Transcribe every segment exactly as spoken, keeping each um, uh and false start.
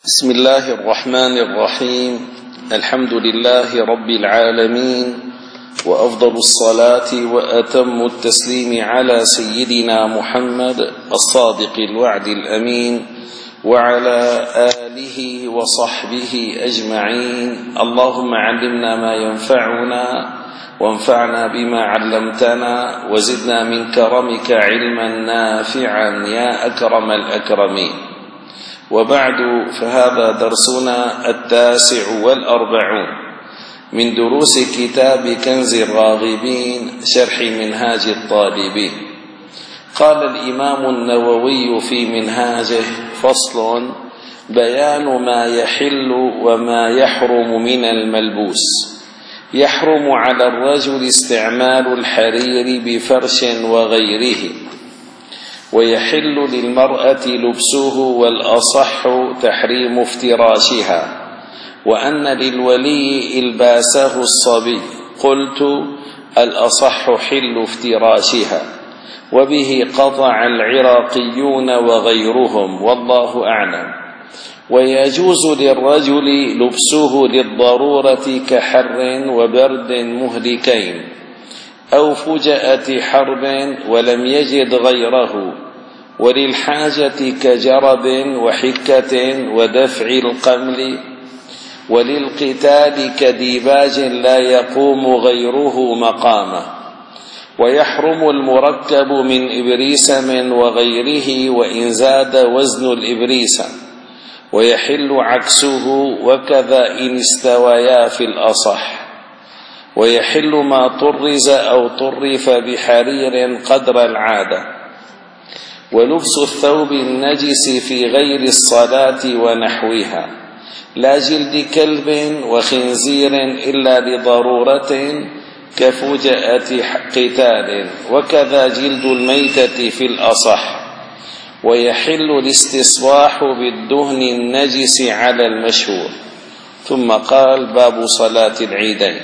بسم الله الرحمن الرحيم. الحمد لله رب العالمين، وأفضل الصلاة وأتم التسليم على سيدنا محمد الصادق الوعد الأمين وعلى آله وصحبه أجمعين. اللهم علمنا ما ينفعنا وانفعنا بما علمتنا وزدنا من كرمك علما نافعا يا أكرم الأكرمين. وبعد، فهذا درسنا التاسع والأربعون من دروس كتاب كنز الراغبين شرح منهاج الطالبين. قال الإمام النووي في منهاجه: فصل: بيان ما يحل وما يحرم من الملبوس. يحرم على الرجل استعمال الحرير بفرش وغيره، ويحل للمرأة لبسه، والأصح تحريم افتراشها، وأن للولي إلباسه الصبي. قلت: الأصح حل افتراشها، وبه قطع العراقيون وغيرهم، والله أعلم. ويجوز للرجل لبسه للضرورة كحر وبرد مهلكين، أو فجأة حرب ولم يجد غيره، وللحاجة كجرب وحكة ودفع القمل، وللقتال كديباج لا يقوم غيره مقامه. ويحرم المركب من إبريسم وغيره وإن زاد وزن الإبريسم، ويحل عكسه، وكذا إن استويا في الأصح. ويحل ما طرز أو طرف بحرير قدر العادة. ولبس الثوب النجس في غير الصلاة ونحوها، لا جلد كلب وخنزير إلا لضرورة كفجأة قتال، وكذا جلد الميتة في الأصح. ويحل الاستصباح بالدهن النجس على المشهور. ثم قال: باب صلاة العيدين.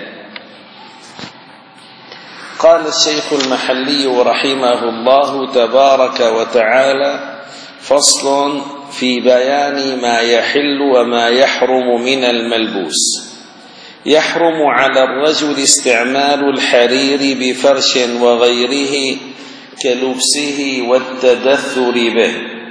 قال الشيخ المحلي رحمه الله تبارك وتعالى: فصل في بيان ما يحل وما يحرم من الملبوس. يحرم على الرجل استعمال الحرير بفرش وغيره كلبسه والتدثر به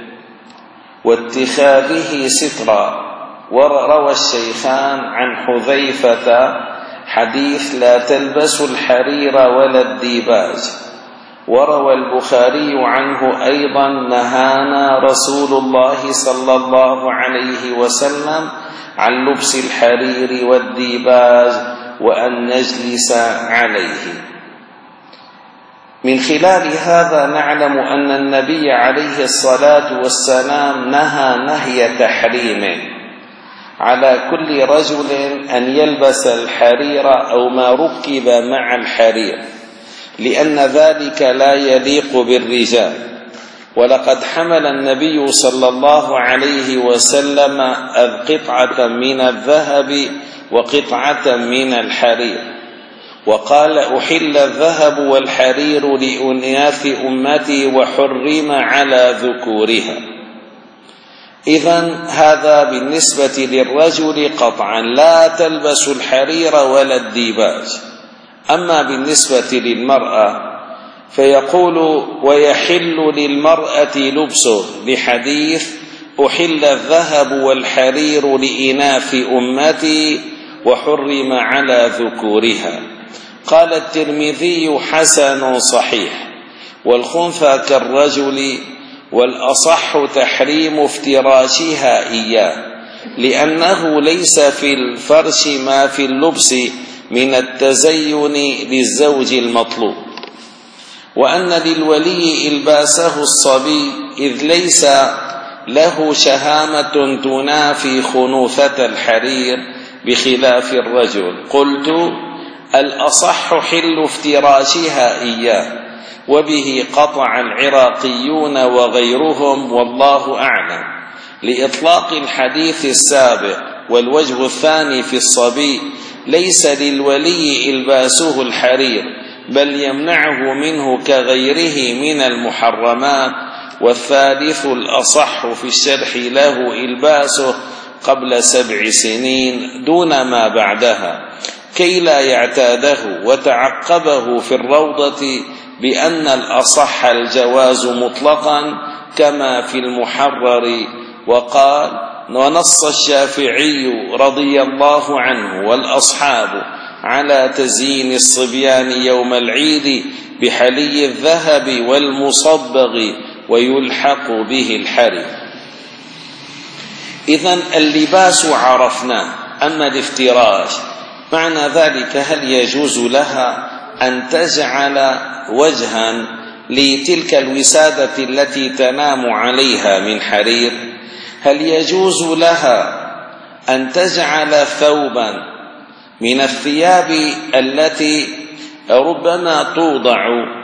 واتخاذه سترا. وروى الشيخان عن حذيفة حديث: لا تلبسوا الحرير ولا الديباج. وروى البخاري عنه أيضا: نهانا رسول الله صلى الله عليه وسلم عن لبس الحرير والديباج وأن نجلس عليه. من خلال هذا نعلم أن النبي عليه الصلاة والسلام نهى نهي تحريم على كل رجل أن يلبس الحرير أو ما ركب مع الحرير، لأن ذلك لا يليق بالرجال. ولقد حمل النبي صلى الله عليه وسلم قطعة من الذهب وقطعة من الحرير، وقال: أحل الذهب والحرير لأناث أمتي وحرم على ذكورها. إذن هذا بالنسبة للرجل قطعا، لا تلبس الحرير ولا الديباج. أما بالنسبة للمرأة فيقول: ويحل للمرأة لبسه، بحديث: أحل الذهب والحرير لإناث أمتي وحرم على ذكورها. قال الترمذي: حسن صحيح. والخنثى كالرجل، والأصح تحريم افتراشها إياه، لأنه ليس في الفرش ما في اللبس من التزين للزوج المطلوب. وأن للولي إلباسه الصبي، إذ ليس له شهامة تنافي خنوثة الحرير بخلاف الرجل. قلت: الأصح حل افتراشها إياه، وبه قطع العراقيون وغيرهم، والله أعلم، لإطلاق الحديث السابق. والوجه الثاني في الصبي: ليس للولي إلباسه الحرير، بل يمنعه منه كغيره من المحرمات. والثالث الأصح في الشرح له إلباسه، قبل سبع سنين دون ما بعدها كي لا يعتاده وتعقبه في الروضة بأن الأصح الجواز مطلقا كما في المحرر. وقال: ونص الشافعي رضي الله عنه والأصحاب على تزيين الصبيان يوم العيد بحلي الذهب والمصبغ ويلحق به الحرير. إذن اللباس عرفناه، أما الافتراش معنى ذلك هل يجوز لها أن تجعل وجها لتلك الوسادة التي تنام عليها من حرير؟ هل يجوز لها أن تجعل ثوبا من الثياب التي ربما توضع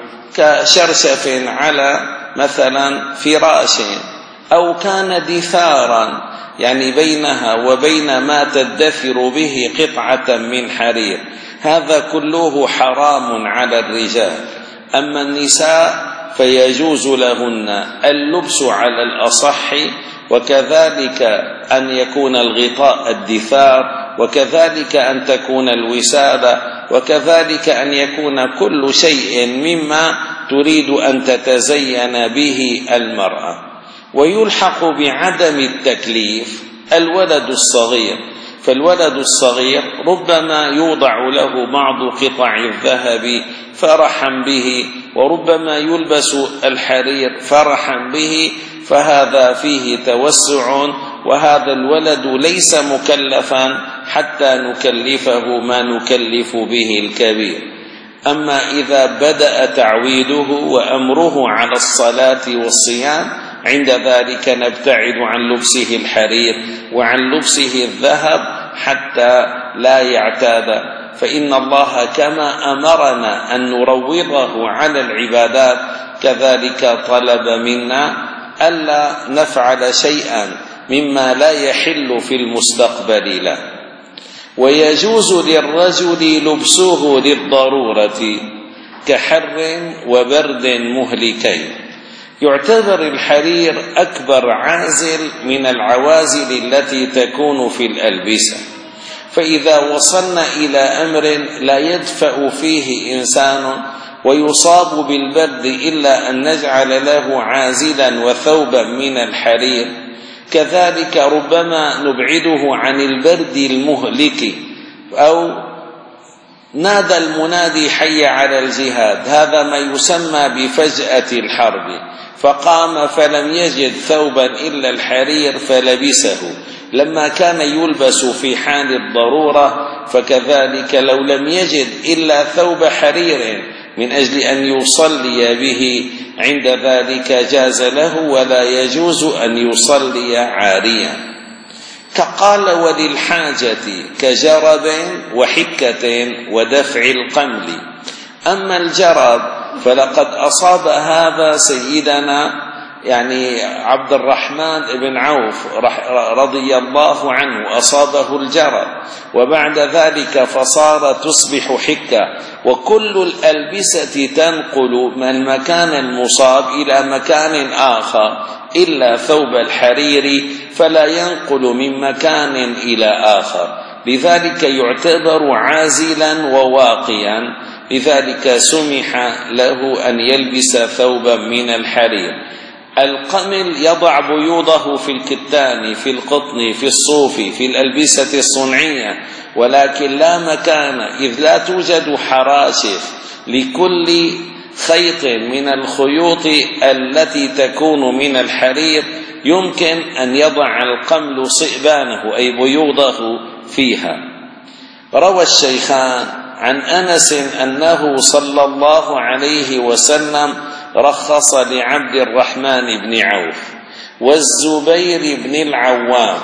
كشرشف على مثلا فراش، أو كان دثارا يعني بينها وبين ما تدثر به قطعة من حرير؟ هذا كله حرام على الرجال. أما النساء فيجوز لهن اللبس على الأصح، وكذلك أن يكون الغطاء الدثار، وكذلك أن تكون الوسادة، وكذلك أن يكون كل شيء مما تريد أن تتزين به المرأة. ويلحق بعدم التكليف الولد الصغير، فالولد الصغير ربما يوضع له بعض قطع الذهب فرحا به، وربما يلبس الحرير فرحا به، فهذا فيه توسع، وهذا الولد ليس مكلفا حتى نكلفه ما نكلف به الكبير. أما إذا بدأ تعويده وأمره على الصلاة والصيام عند ذلك نبتعد عن لبسه الحرير وعن لبسه الذهب حتى لا يعتاد، فإن الله كما أمرنا أن نروضه على العبادات كذلك طلب منا ألا نفعل شيئا مما لا يحل في المستقبل له. ويجوز للرجل لبسه للضرورة كحر وبرد مهلكين. يعتبر الحرير أكبر عازل من العوازل التي تكون في الألبسة، فإذا وصلنا إلى أمر لا يدفع فيه إنسان ويصاب بالبرد إلا أن نجعل له عازلا وثوبا من الحرير، كذلك ربما نبعده عن البرد المهلك. أو نادى المنادي حي على الجهاد، هذا ما يسمى بفجأة الحرب، فقام فلم يجد ثوبا إلا الحرير فلبسه لما كان يلبس في حال الضرورة، فكذلك لو لم يجد إلا ثوب حرير من أجل أن يصلي به عند ذلك جاز له، ولا يجوز أن يصلي عاريا. كقال وللحاجة كجرب وحكة ودفع القمل. أما الجرب فلقد أصاب هذا سيدنا يعني عبد الرحمن بن عوف رضي الله عنه، أصابه الجرب وبعد ذلك فصار تصبح حكة، وكل الألبسة تنقل من المكان المصاب إلى مكان آخر إلا ثوب الحرير، فلا ينقل من مكان إلى آخر، لذلك يعتبر عازلا وواقيا، لذلك سمح له أن يلبس ثوبا من الحرير. القمل يضع بيوضه في الكتان، في القطن، في الصوف، في الألبسة الصنعية، ولكن لا مكان، إذ لا توجد حراشف لكل خيط من الخيوط التي تكون من الحرير يمكن أن يضع القمل صئبانه أي بيوضه فيها. روى الشيخان عن أنس أنه صلى الله عليه وسلم رخص لعبد الرحمن بن عوف والزبير بن العوام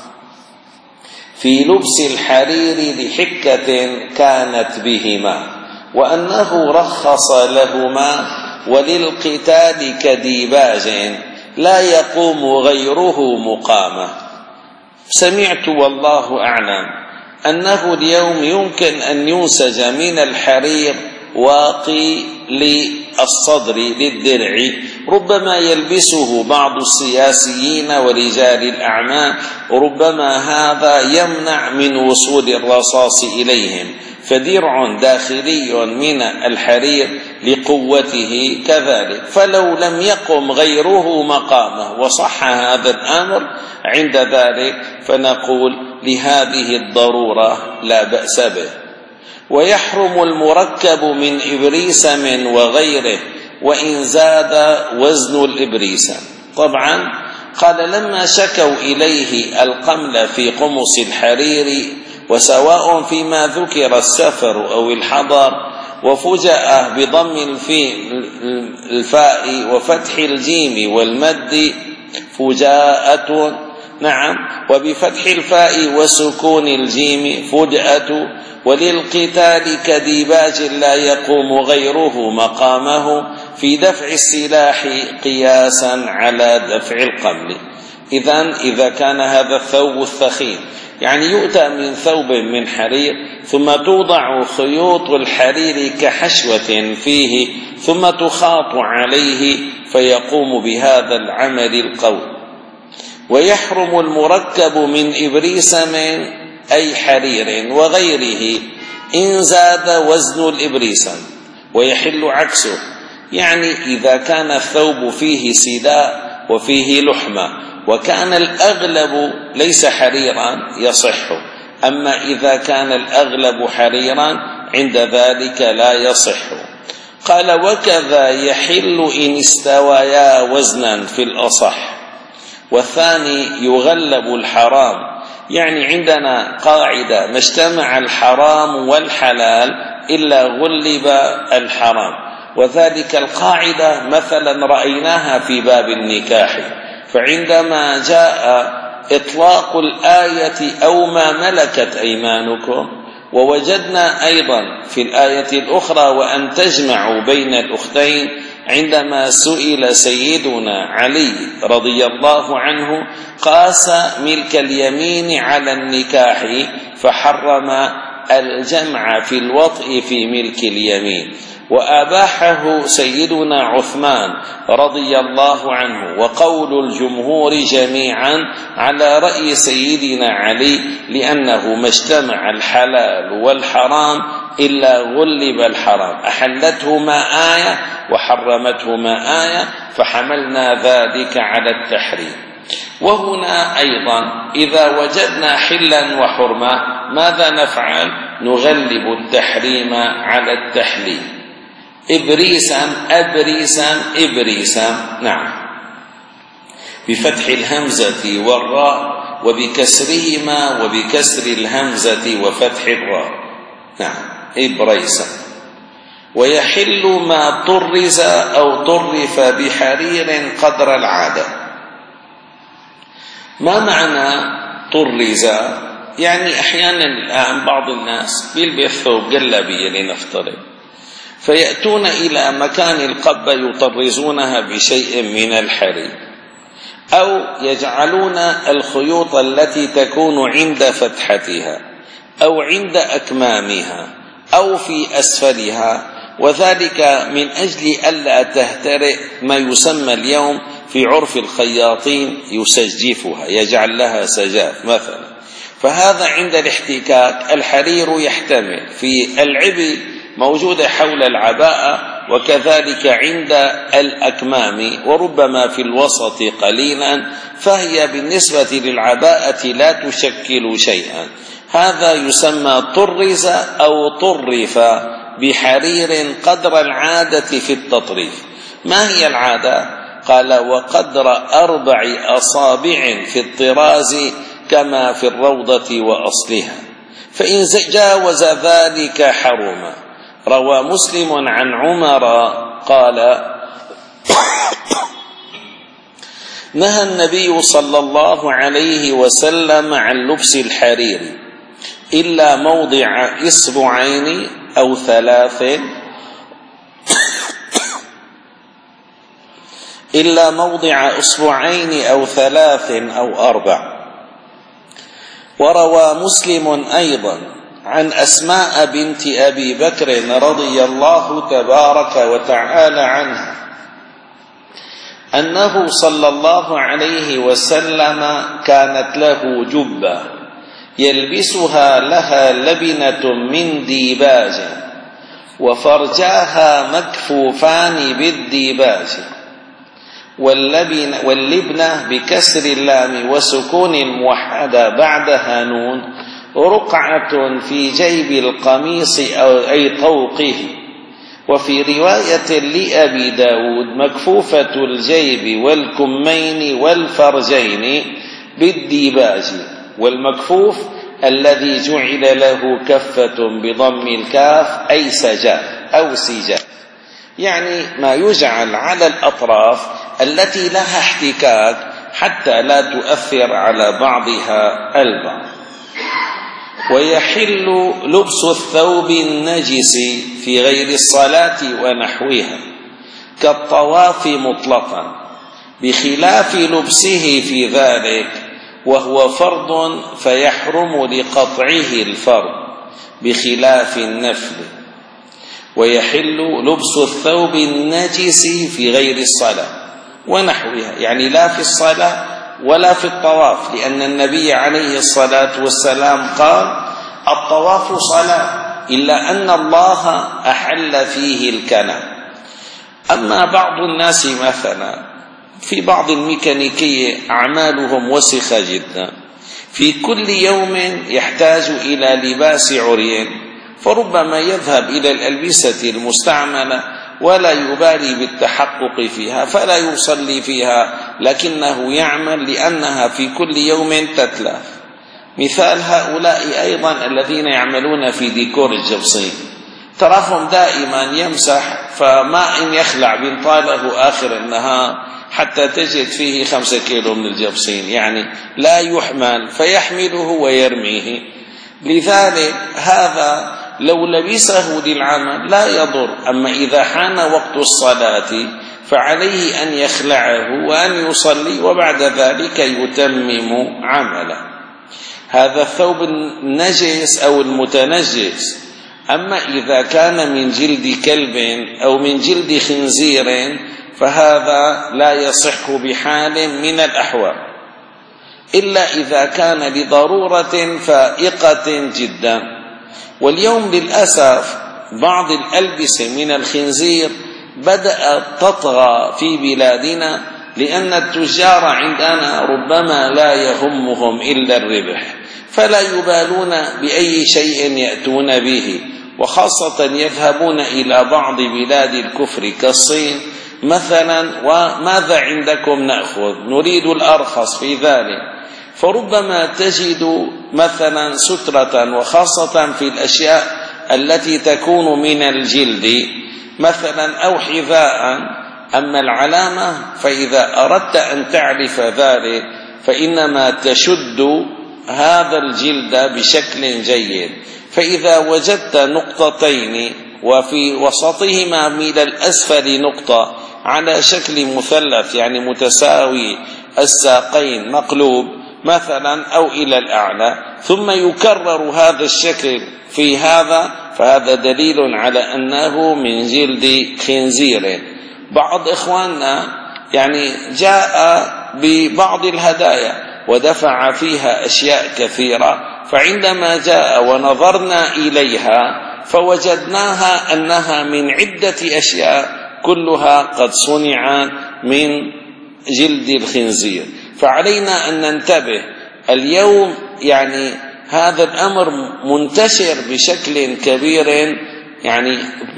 في لبس الحرير لحكة كانت بهما، وأنه رخص لهما وللقتال كديباج لا يقوم غيره مقامه. سمعت والله أعلم أنه اليوم يمكن أن ينسج من الحرير واقي للصدر للدرع ربما يلبسه بعض السياسيين ورجال الأعمال، ربما هذا يمنع من وصول الرصاص إليهم، فدرع داخلي من الحرير لقوته كذلك. فلو لم يقم غيره مقامه وصح هذا الأمر عند ذلك فنقول لهذه الضرورة لا بأس به. ويحرم المركب من إبريسم وغيره وإن زاد وزن الإبريسم. طبعا قال لما شكوا إليه القمل في قمص الحرير، وسواء فيما ذكر السفر أو الحضر، وفجأ بضم الفاء وفتح الجيم والمد فجاءة، نعم، وبفتح الفاء وسكون الجيم فجأة، وللقتال كديباج لا يقوم غيره مقامه في دفع السلاح قياسا على دفع القمل. إذن إذا كان هذا الثوب الثخين، يعني يؤتى من ثوب من حرير ثم توضع خيوط الحرير كحشوة فيه ثم تخاط عليه فيقوم بهذا العمل القوي. ويحرم المركب من إبريسم أي حرير وغيره إن زاد وزن الإبريسم، ويحل عكسه، يعني إذا كان الثوب فيه سداء وفيه لحمة وكان الأغلب ليس حريرا يصح، أما إذا كان الأغلب حريرا عند ذلك لا يصح. قال وكذا يحل إن استويا وزنا في الأصح. والثاني يغلب الحرام، يعني عندنا قاعدة ما اجتمع الحرام والحلال إلا غلب الحرام، وذلك القاعدة مثلا رأيناها في باب النكاح، فعندما جاء إطلاق الآية أو ما ملكت أيمانكم، ووجدنا أيضا في الآية الأخرى وأن تجمعوا بين الأختين، عندما سئل سيدنا علي رضي الله عنه قاس ملك اليمين على النكاح فحرم الجمع في الوطء في ملك اليمين، وأباحه سيدنا عثمان رضي الله عنه، وقول الجمهور جميعا على رأي سيدنا علي، لأنه ما اجتمع الحلال والحرام إلا غلب الحرام، أحلتهما آية وحرمتهما آية، فحملنا ذلك على التحريم. وهنا أيضا إذا وجدنا حلا وحرمة ماذا نفعل؟ نغلب التحريم على التحليل. إبريسا أبريسا إبريسا، نعم، بفتح الهمزة والراء وبكسرهما وبكسر الهمزة وفتح الراء، نعم، إبريسا. ويحل ما طرز أو طرف بحرير قدر العادة. ما معنى طرز؟ يعني أحيانا الآن بعض الناس بيلبس ثوب جلابية لنفترض، فيأتون إلى مكان القبة يطرزونها بشيء من الحرير، أو يجعلون الخيوط التي تكون عند فتحتها أو عند أكمامها أو في أسفلها، وذلك من أجل ألا تهترئ ما يسمى اليوم في عرف الخياطين يسجفها، يجعل لها سجاف مثلا. فهذا عند الاحتكاك الحرير يحتمل في العبء موجودة حول العباءة، وكذلك عند الأكمام، وربما في الوسط قليلا، فهي بالنسبة للعباءة لا تشكل شيئا. هذا يسمى طرز أو طرف بحرير قدر العادة في التطريف. ما هي العادة؟ قال وقدر أربع أصابع في الطراز كما في الروضة وأصلها، فإن جاوز ذلك حرم. روى مسلم عن عمر قال نهى النبي صلى الله عليه وسلم عن لبس الحرير إلا موضع إصبعين أو ثلاث إلا موضع إصبعين أو ثلاث أو أربع. وروى مسلم أيضا عن أسماء بنت أبي بكر رضي الله تبارك وتعالى عنها أنه صلى الله عليه وسلم كانت له جبة يلبسها لها لبنة من ديباج وفرجاها مكفوفان بالديباج، واللبن واللبنة بكسر اللام وسكون الموحدة بعدها نون رقعة في جيب القميص أو أي طوقه. وفي رواية لأبي داود مكفوفة الجيب والكمين والفرجين بالديباج، والمكفوف الذي جعل له كفة بضم الكاف أي سجاف أو سجاف، يعني ما يجعل على الأطراف التي لها احتكاك حتى لا تؤثر على بعضها البعض. ويحل لبس الثوب النجس في غير الصلاة ونحوها كالطواف مطلقا، بخلاف لبسه في ذلك وهو فرض فيحرم لقطعه الفرض بخلاف النفل. ويحل لبس الثوب النجس في غير الصلاة ونحوها، يعني لا في الصلاة ولا في الطواف، لأن النبي عليه الصلاة والسلام قال الطواف صلاة إلا أن الله أحل فيه الكلام. أما بعض الناس مثلا في بعض الميكانيكية أعمالهم وسخة جدا، في كل يوم يحتاج إلى لباس عريان، فربما يذهب إلى الألبسة المستعملة ولا يبالي بالتحقق فيها فلا يصلي فيها، لكنه يعمل لأنها في كل يوم تتلف. مثال هؤلاء أيضا الذين يعملون في ديكور الجبصين، تراهم دائما يمسح، فما إن يخلع بنطاله آخر النهار حتى تجد فيه خمسة كيلو من الجبصين، يعني لا يحمل فيحمله ويرميه. لذلك هذا لو لبسه للعمل لا يضر، أما إذا حان وقت الصلاة فعليه أن يخلعه وأن يصلي وبعد ذلك يتمم عمله. هذا الثوب النجس أو المتنجس. أما إذا كان من جلد كلب أو من جلد خنزير فهذا لا يصح بحال من الأحوال، إلا إذا كان لضرورة فائقة جدا. واليوم للأسف بعض الألبسة من الخنزير بدأت تطغى في بلادنا، لأن التجار عندنا ربما لا يهمهم إلا الربح، فلا يبالون بأي شيء يأتون به، وخاصة يذهبون إلى بعض بلاد الكفر كالصين مثلا، وماذا عندكم نأخذ، نريد الأرخص في ذلك، فربما تجد مثلا سترة، وخاصة في الأشياء التي تكون من الجلد مثلا أو حذاء. أما العلامة فإذا أردت أن تعرف ذلك فإنما تشد هذا الجلد بشكل جيد، فإذا وجدت نقطتين وفي وسطهما من الأسفل نقطة على شكل مثلث يعني متساوي الساقين مقلوب مثلا أو إلى الأعلى، ثم يكرر هذا الشكل في هذا، فهذا دليل على أنه من جلد خنزير. بعض إخواننا يعني جاء ببعض الهدايا ودفع فيها أشياء كثيرة، فعندما جاء ونظرنا إليها فوجدناها أنها من عدة أشياء كلها قد صنع من جلد الخنزير. فعلينا أن ننتبه اليوم، يعني هذا الأمر منتشر بشكل كبير يعني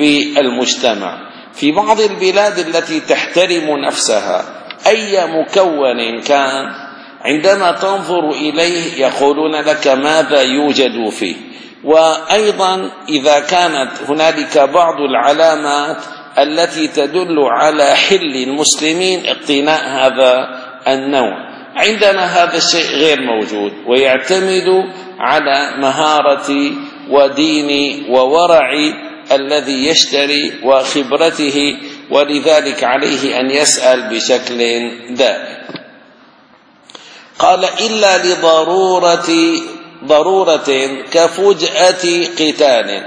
بالمجتمع. في بعض البلاد التي تحترم نفسها أي مكون كان، عندما تنظر إليه يقولون لك ماذا يوجد فيه. وأيضا إذا كانت هنالك بعض العلامات التي تدل على حل المسلمين اقتناء هذا النوع، عندنا هذا الشيء غير موجود، ويعتمد على مهارة ودين وورع الذي يشتري وخبرته، ولذلك عليه أن يسأل بشكل دائم. قال إلا لضرورة ضرورة كفجأة قتال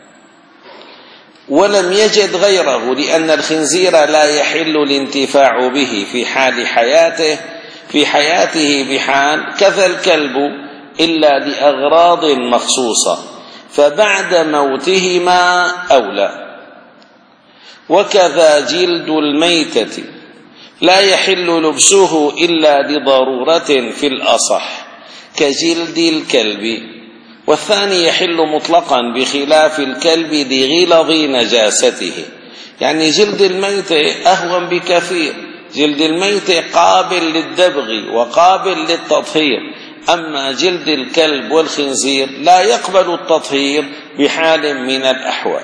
ولم يجد غيره، لأن الخنزير لا يحل الانتفاع به في حال حياته في حياته بحال، كذا الكلب إلا لأغراض مخصوصة، فبعد موتهما أولى. وكذا جلد الميتة لا يحل لبسه إلا لضرورة في الأصح كجلد الكلب، والثاني يحل مطلقا بخلاف الكلب لغلظ نجاسته. يعني جلد الميت أهون بكثير، جلد الميت قابل للدبغ وقابل للتطهير، أما جلد الكلب والخنزير لا يقبل التطهير بحال من الأحوال.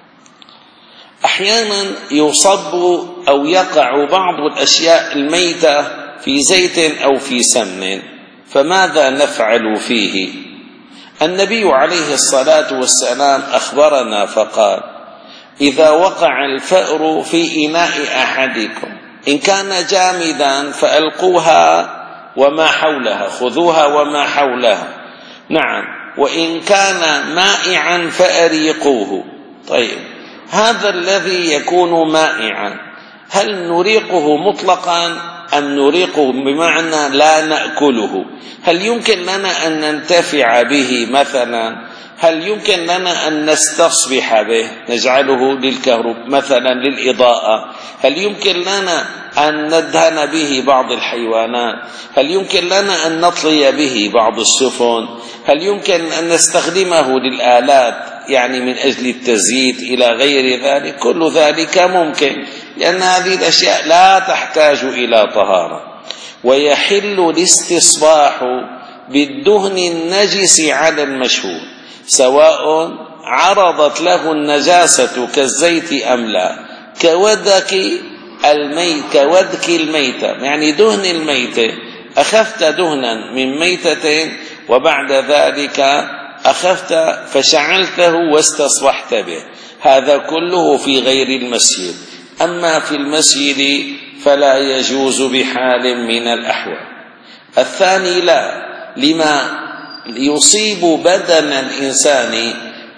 أحيانا يصب أو يقع بعض الأشياء الميتة في زيت أو في سمن، فماذا نفعل فيه؟ النبي عليه الصلاة والسلام أخبرنا فقال: إذا وقع الفأر في إناء أحدكم إن كان جامدا فألقوها وما حولها، خذوها وما حولها، نعم، وإن كان مائعا فأريقوه. طيب، هذا الذي يكون مائعا هل نريقه مطلقا أم نريقه بمعنى لا نأكله؟ هل يمكن لنا أن ننتفع به مثلا؟ هل يمكن لنا أن نستصبح به، نجعله للكهرب مثلا للإضاءة؟ هل يمكن لنا أن ندهن به بعض الحيوانات؟ هل يمكن لنا أن نطلي به بعض السفن؟ هل يمكن أن نستخدمه للآلات يعني من أجل التزييت إلى غير ذلك؟ كل ذلك ممكن، لأن هذه الأشياء لا تحتاج إلى طهارة. ويحل الاستصباح بالدهن النجس على المشهور سواء عرضت له النجاسة كالزيت أم لا، كودك الميت كودك الميتة، يعني دهن الميتة، أخذت دهنا من ميتة وبعد ذلك أخذت فشعلته واستصبحت به، هذا كله في غير المسجد. أما في المسجد فلا يجوز بحال من الأحوال. الثاني لا، لما يصيب بدن الإنسان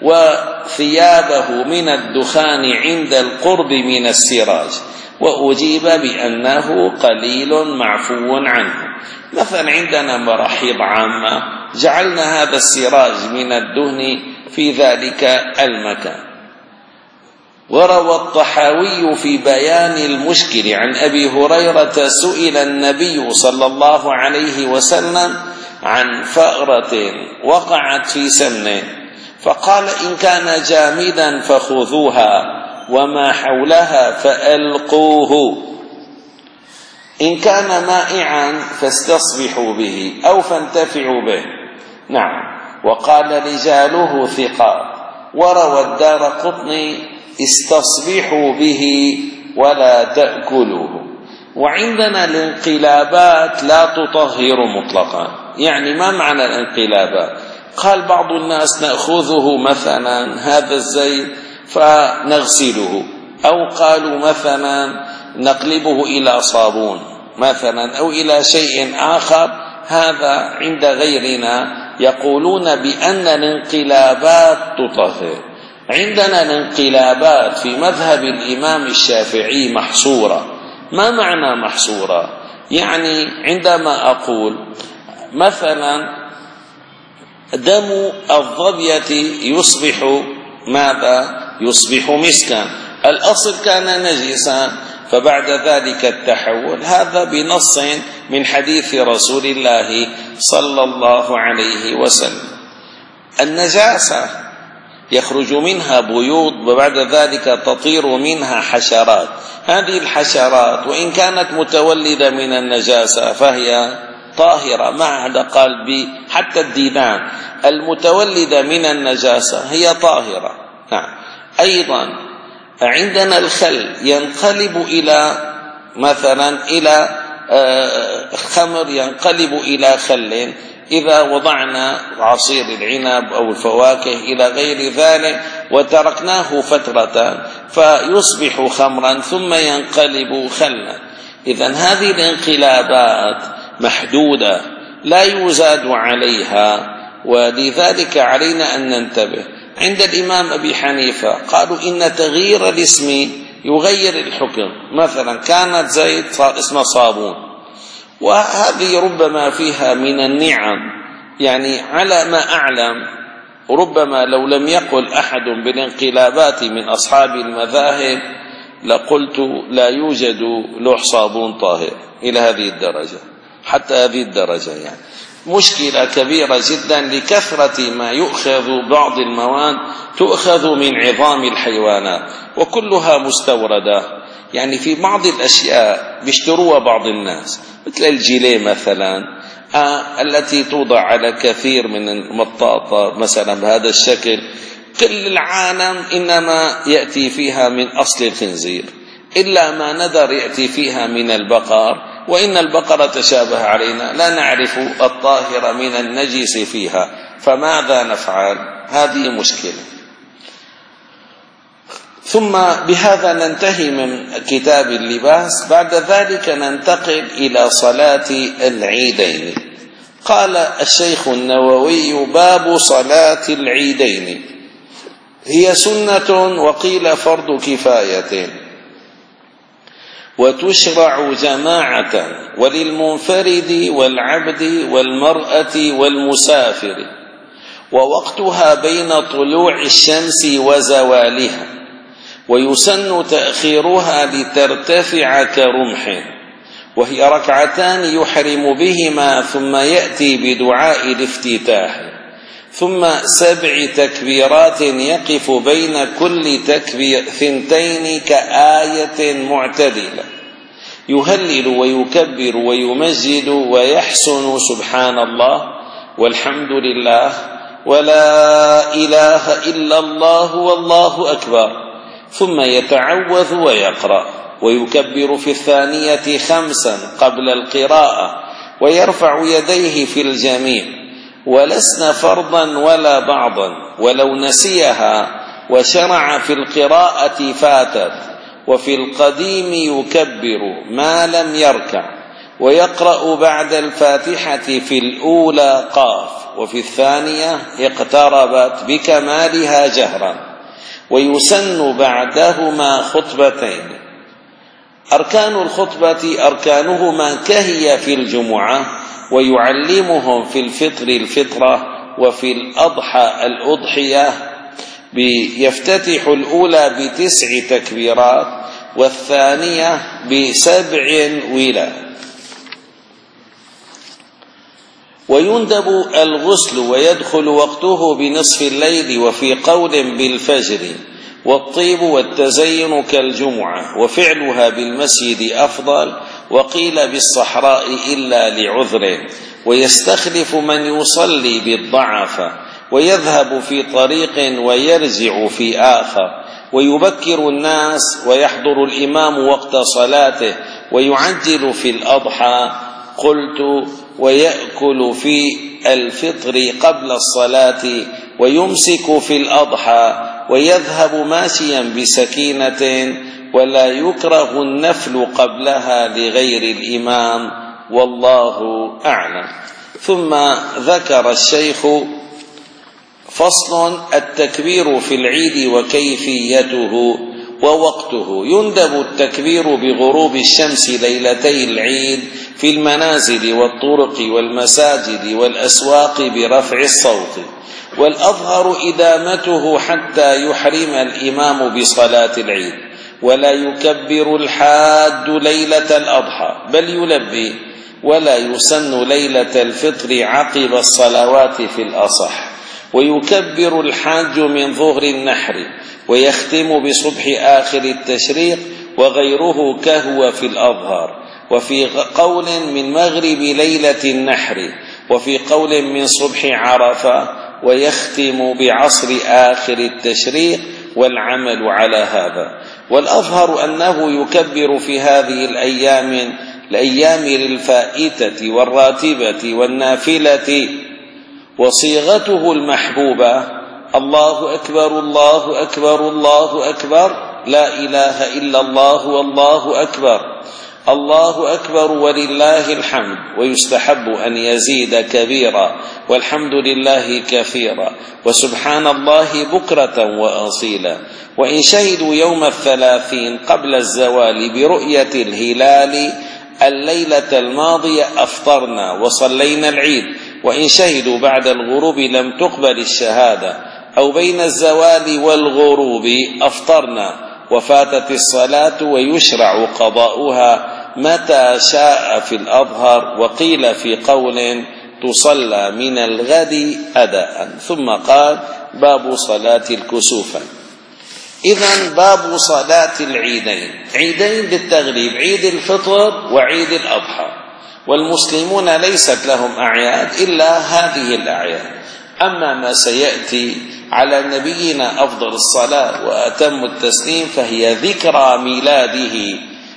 وثيابه من الدخان عند القرب من السراج، وأجيب بأنه قليل معفو عنه. مثلا عندنا مراحيض عامة جعلنا هذا السراج من الدهن في ذلك المكان. وروى الطحاوي في بيان المشكل عن أبي هريرة سئل النبي صلى الله عليه وسلم عن فأرة وقعت في سمن، فقال: إن كان جامدا فخذوها وما حولها فألقوه، إن كان مائعا فاستصبحوا به أو فانتفعوا به. نعم. وقال رجاله ثقات. وروى الدارقطني: استصبحوا به ولا تأكلوه. وعندنا الانقلابات لا تطهر مطلقا. يعني ما معنى الانقلابات؟ قال بعض الناس: نأخذه مثلا هذا الزيت فنغسله، أو قالوا مثلا نقلبه إلى صابون مثلا أو إلى شيء آخر. هذا عند غيرنا يقولون بأن الانقلابات تطهر. عندنا الانقلابات في مذهب الإمام الشافعي محصورة. ما معنى محصورة؟ يعني عندما أقول مثلا دم الظبية يصبح ماذا؟ يصبح مسكا، الأصل كان نجسا، فبعد ذلك التحول، هذا بنص من حديث رسول الله صلى الله عليه وسلم. النجاسة يخرج منها بيوض وبعد ذلك تطير منها حشرات. هذه الحشرات وإن كانت متولدة من النجاسة فهي طاهرة، ما عدا قلبي حتى الديدان المتولدة من النجاسة هي طاهرة. نعم. أيضا عندنا الخل ينقلب إلى مثلا إلى خمر، ينقلب إلى خل إذا وضعنا عصير العنب أو الفواكه إلى غير ذلك وتركناه فترة فيصبح خمرا ثم ينقلب خلا. إذن هذه الانقلابات محدودة لا يزاد عليها، ولذلك علينا أن ننتبه. عند الإمام أبي حنيفة قالوا إن تغيير الاسم يغير الحكم. مثلا كانت زيت اسمها صابون، وهذه ربما فيها من النعم، يعني على ما أعلم ربما لو لم يقل أحد بالانقلابات من أصحاب المذاهب لقلت لا يوجد لوح صابون طاهر إلى هذه الدرجة، حتى هذه الدرجة يعني مشكلة كبيرة جدا لكثرة ما يؤخذ. بعض المواد تؤخذ من عظام الحيوانات وكلها مستوردة، يعني في بعض الأشياء بيشتروها بعض الناس مثل الجيلي مثلا آه التي توضع على كثير من المطاطة مثلا بهذا الشكل، كل العالم إنما يأتي فيها من أصل الخنزير إلا ما ندر يأتي فيها من البقر، وإن البقرة تشابه علينا لا نعرف الطاهر من النجس فيها، فماذا نفعل؟ هذه مشكلة. ثم بهذا ننتهي من كتاب اللباس. بعد ذلك ننتقل إلى صلاة العيدين. قال الشيخ النووي: باب صلاة العيدين هي سنة وقيل فرض كفاية، وتشرع جماعة وللمنفرد والعبد والمرأة والمسافر، ووقتها بين طلوع الشمس وزوالها، ويسن تأخيرها لترتفع كرمح، وهي ركعتان يحرم بهما ثم يأتي بدعاء الافتتاح، ثم سبع تكبيرات يقف بين كل تكبير ثنتين كآية معتدلة، يهلل ويكبر ويمجد ويحسن سبحان الله والحمد لله ولا إله إلا الله والله أكبر، ثم يتعوذ ويقرأ، ويكبر في الثانية خمسا قبل القراءة، ويرفع يديه في الجميع، ولسن فرضا ولا بعضا، ولو نسيها وشرع في القراءة فاتت. وفي القديم يكبر ما لم يركع، ويقرأ بعد الفاتحة في الأولى قاف، وفي الثانية اقتربت بكمالها جهرا، ويسن بعدهما خطبتين. أركان الخطبة أركانهما كهي في الجمعة، ويعلمهم في الفطر الفطرة، وفي الأضحى الأضحية، يفتتح الأولى بتسع تكبيرات والثانية بسبع ولا. ويندب الغسل ويدخل وقته بنصف الليل، وفي قول بالفجر، والطيب والتزين كالجمعة، وفعلها بالمسجد أفضل، وقيل بالصحراء إلا لعذر، ويستخلف من يصلي بالضعف، ويذهب في طريق ويرجع في آخر، ويبكر الناس ويحضر الإمام وقت صلاته، ويعجل في الأضحى. قلت: ويأكل في الفطر قبل الصلاة، ويمسك في الأضحى، ويذهب ماشيا بسكينة، ولا يكره النفل قبلها لغير الإمام، والله أعلم. ثم ذكر الشيخ: فصل: التكبير في العيد وكيفيته ووقته. يندب التكبير بغروب الشمس ليلتي العيد في المنازل والطرق والمساجد والأسواق برفع الصوت، والأظهر إدامته حتى يحرم الإمام بصلاة العيد، ولا يكبر الحاج ليلة الأضحى بل يلبي، ولا يسن ليلة الفطر عقب الصلوات في الأصح، ويكبر الحاج من ظهر النحر، ويختم بصبح آخر التشريق، وغيره كهو في الأظهر، وفي قول من مغرب ليلة النحر، وفي قول من صبح عرفة، ويختم بعصر آخر التشريق، والعمل على هذا. والأظهر أنه يكبر في هذه الأيام الأيام الفائتة والراتبة والنافلة، وصيغته المحبوبة: الله أكبر الله أكبر الله أكبر، لا إله إلا الله والله أكبر، الله أكبر ولله الحمد، ويستحب أن يزيد كبيرا، والحمد لله كثيرا، وسبحان الله بكرة وأصيلا. وإن شهدوا يوم الثلاثين قبل الزوال برؤية الهلال الليلة الماضية أفطرنا وصلينا العيد، وإن شهدوا بعد الغروب لم تقبل الشهادة أو بين الزوال والغروب أفطرنا وفاتت الصلاة، ويشرع قضاؤها متى شاء في الأظهر، وقيل في قول تصلى من الغد أداء. ثم قال: باب صلاة الكسوف. إذن باب صلاة العيدين، عيدين بالتغليب، عيد الفطر وعيد الأضحى، والمسلمون ليست لهم أعياد إلا هذه الأعياد. أما ما سيأتي على نبينا أفضل الصلاة وأتم التسليم فهي ذكرى ميلاده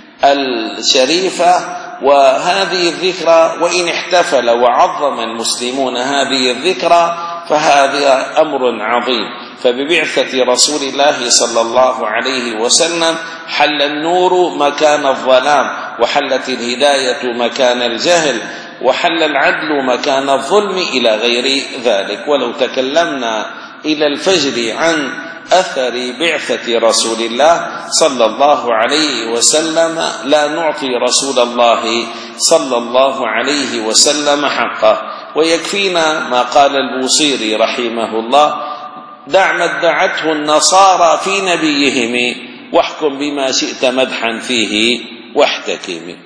الشريفة، وهذه الذكرى وإن احتفل وعظم المسلمون هذه الذكرى فهذا أمر عظيم. فببعثة رسول الله صلى الله عليه وسلم حل النور مكان الظلام، وحلت الهداية مكان الجهل، وحل العدل مكان الظلم إلى غير ذلك. ولو تكلمنا إلى الفجر عن أثر بعثة رسول الله صلى الله عليه وسلم لا نعطي رسول الله صلى الله عليه وسلم حقه. ويكفينا ما قال البوصيري رحمه الله: دع ما ادعته النصارى في نبيهم، واحكم بما شئت مدحا فيه واحتكم.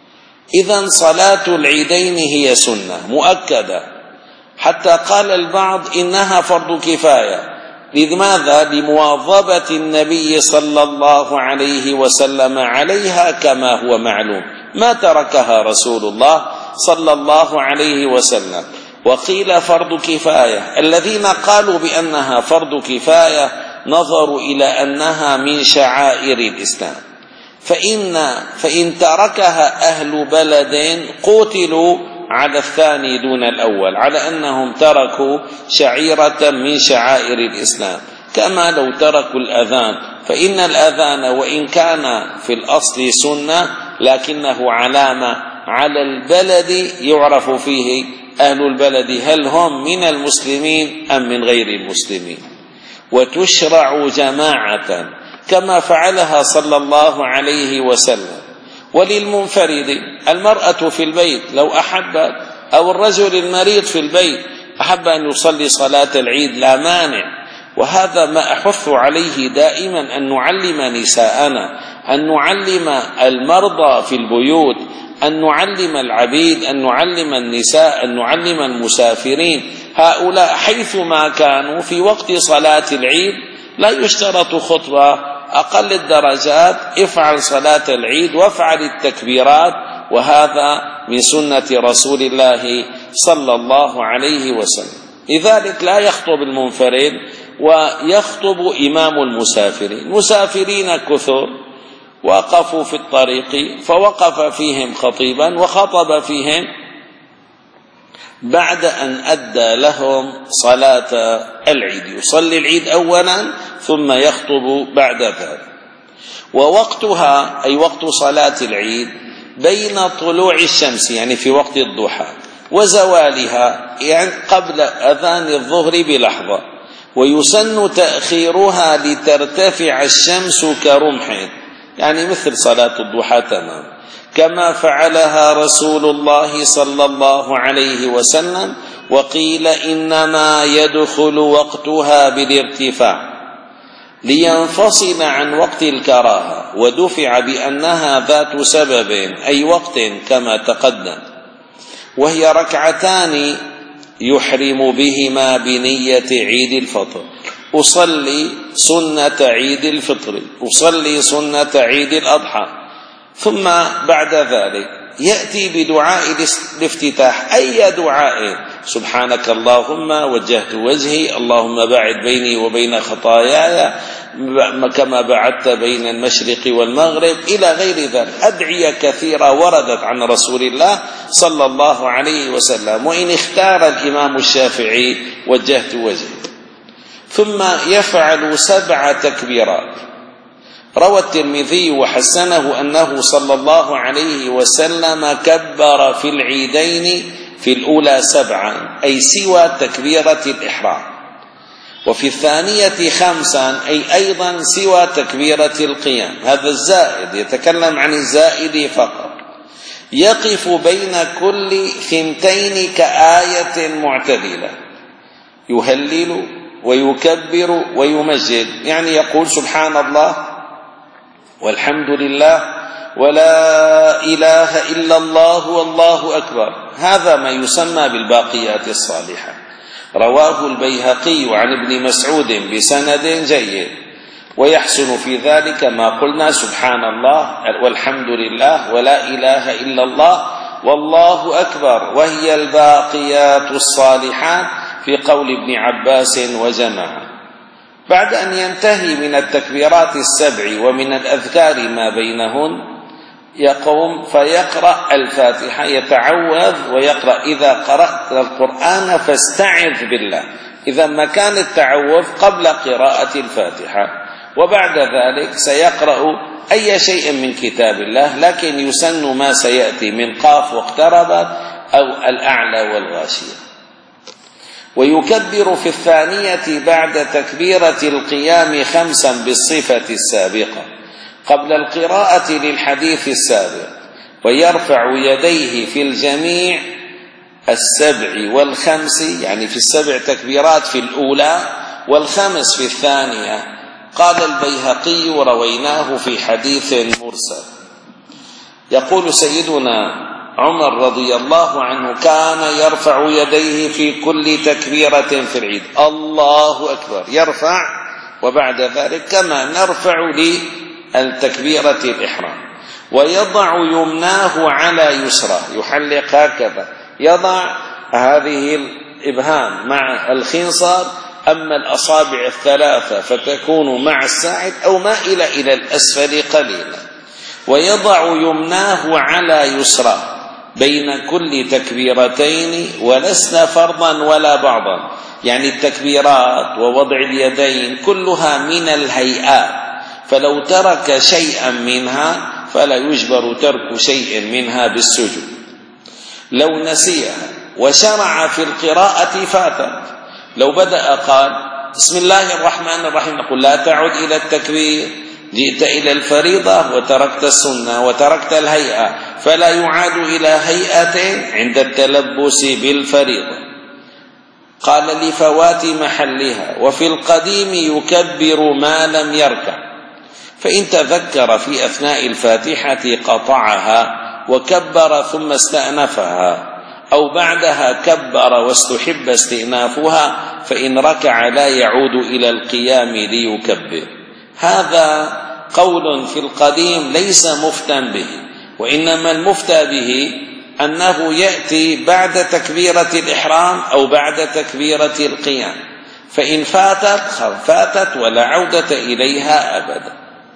إذن صلاة العيدين هي سنة مؤكدة، حتى قال البعض إنها فرض كفاية. لماذا؟ لمواظبة النبي صلى الله عليه وسلم عليها كما هو معلوم، ما تركها رسول الله صلى الله عليه وسلم. وقيل فرض كفاية، الذين قالوا بأنها فرض كفاية نظروا إلى أنها من شعائر الإسلام، فإن, فإن تركها أهل بلد قتلوا على الثاني دون الأول، على أنهم تركوا شعيرة من شعائر الإسلام. كما لو تركوا الأذان، فإن الأذان وإن كان في الأصل سنة لكنه علامة على البلد يعرف فيه أهل البلد هل هم من المسلمين أم من غير المسلمين. وتشرع جماعة كما فعلها صلى الله عليه وسلم. وللمنفرد، المرأة في البيت لو أحبت، أو الرجل المريض في البيت أحب أن يصلي صلاة العيد لا مانع. وهذا ما أحث عليه دائما، أن نعلم نساءنا، أن نعلم المرضى في البيوت، أن نعلم العبيد، أن نعلم النساء، أن نعلم المسافرين. هؤلاء حيثما كانوا في وقت صلاة العيد لا يشترط خطبة، أقل الدرجات افعل صلاة العيد وافعل التكبيرات، وهذا من سنة رسول الله صلى الله عليه وسلم. لذلك لا يخطب المنفرد ويخطب إمام المسافرين. المسافرين كثر وقفوا في الطريق فوقف فيهم خطيبا وخطب فيهم بعد أن أدى لهم صلاة العيد، يصلي العيد أولا ثم يخطب بعد ذلك. ووقتها أي وقت صلاة العيد بين طلوع الشمس يعني في وقت الضحى وزوالها يعني قبل أذان الظهر بلحظة، ويسن تأخيرها لترتفع الشمس كرمح يعني مثل صلاة الضحى تمام، كما فعلها رسول الله صلى الله عليه وسلم. وقيل إنما يدخل وقتها بالارتفاع لينفصل عن وقت الكراهة، ودفع بأنها ذات سبب أي وقت كما تقدم، وهي ركعتان يحرم بهما بنية عيد الفطر. أصلي سنة عيد الفطر، أصلي سنة عيد الأضحى. ثم بعد ذلك يأتي بدعاء الافتتاح، أي دعاء: سبحانك اللهم وجهت وجهي، اللهم باعد بيني وبين خطاياي كما بعدت بين المشرق والمغرب، إلى غير ذلك. أدعية كثيرة وردت عن رسول الله صلى الله عليه وسلم. وإن اختار الإمام الشافعي وجهت وجهي. ثم يفعل سبع تكبيرات، روى الترمذي وحسنه أنه صلى الله عليه وسلم كبر في العيدين في الأولى سبعا أي سوى تكبيرة الإحرام، وفي الثانية خمسا أي أيضا سوى تكبيرة القيام. هذا الزائد، يتكلم عن الزائد فقط. يقف بين كل ثنتين كآية معتدلة، يهلل ويكبر ويمجد، يعني يقول سبحان الله والحمد لله ولا إله إلا الله والله أكبر. هذا ما يسمى بالباقيات الصالحة. رواه البيهقي عن ابن مسعود بسند جيد. ويحسن في ذلك ما قلنا سبحان الله والحمد لله ولا إله إلا الله والله أكبر، وهي الباقيات الصالحات في قول ابن عباس وجماعة. بعد أن ينتهي من التكبيرات السبع ومن الأذكار ما بينهن يقوم فيقرأ الفاتحة، يتعوذ ويقرأ إذا قرأت القرآن فاستعذ بالله، إذا مكان التعوذ قبل قراءة الفاتحة. وبعد ذلك سيقرأ أي شيء من كتاب الله، لكن يسن ما سيأتي من قاف واقتربت أو الأعلى والغاشية. ويكبر في الثانية بعد تكبيرة القيام خمسا بالصفة السابقة قبل القراءة للحديث السابق، ويرفع يديه في الجميع السبع والخمس، يعني في السبع تكبيرات في الأولى والخمس في الثانية. قال البيهقي ورويناه في حديث مرسل. يقول سيدنا عمر رضي الله عنه كان يرفع يديه في كل تكبيرة في العيد، الله أكبر، يرفع، وبعد ذلك كما نرفع للتكبيرة الإحرام، ويضع يمناه على يسرى، يحلق هكذا، يضع هذه الإبهام مع الخنصر، أما الأصابع الثلاثة فتكون مع الساعد أو مائلة إلى الأسفل قليلا. ويضع يمناه على يسرى بين كل تكبيرتين ولسنا فرضا ولا بعضا، يعني التكبيرات ووضع اليدين كلها من الهيئات، فلو ترك شيئا منها فلا يجبر ترك شيء منها بالسجود. لو نسيها وشرع في القراءة فاتت، لو بدأ قال بسم الله الرحمن الرحيم نقول لا تعد إلى التكبير، جئت إلى الفريضة وتركت السنة وتركت الهيئة، فلا يعاد إلى هيئة عند التلبس بالفريضة. قال لفوات محلها. وفي القديم يكبر ما لم يركع، فإن تذكر في أثناء الفاتحة قطعها وكبر ثم استأنفها، أو بعدها كبر واستحب استئنافها، فإن ركع لا يعود إلى القيام ليكبر. هذا قول في القديم ليس مفتى به، وإنما المفتى به أنه يأتي بعد تكبيرة الإحرام أو بعد تكبيرة القيام، فإن فاتت فاتت ولا عودة إليها أبدا.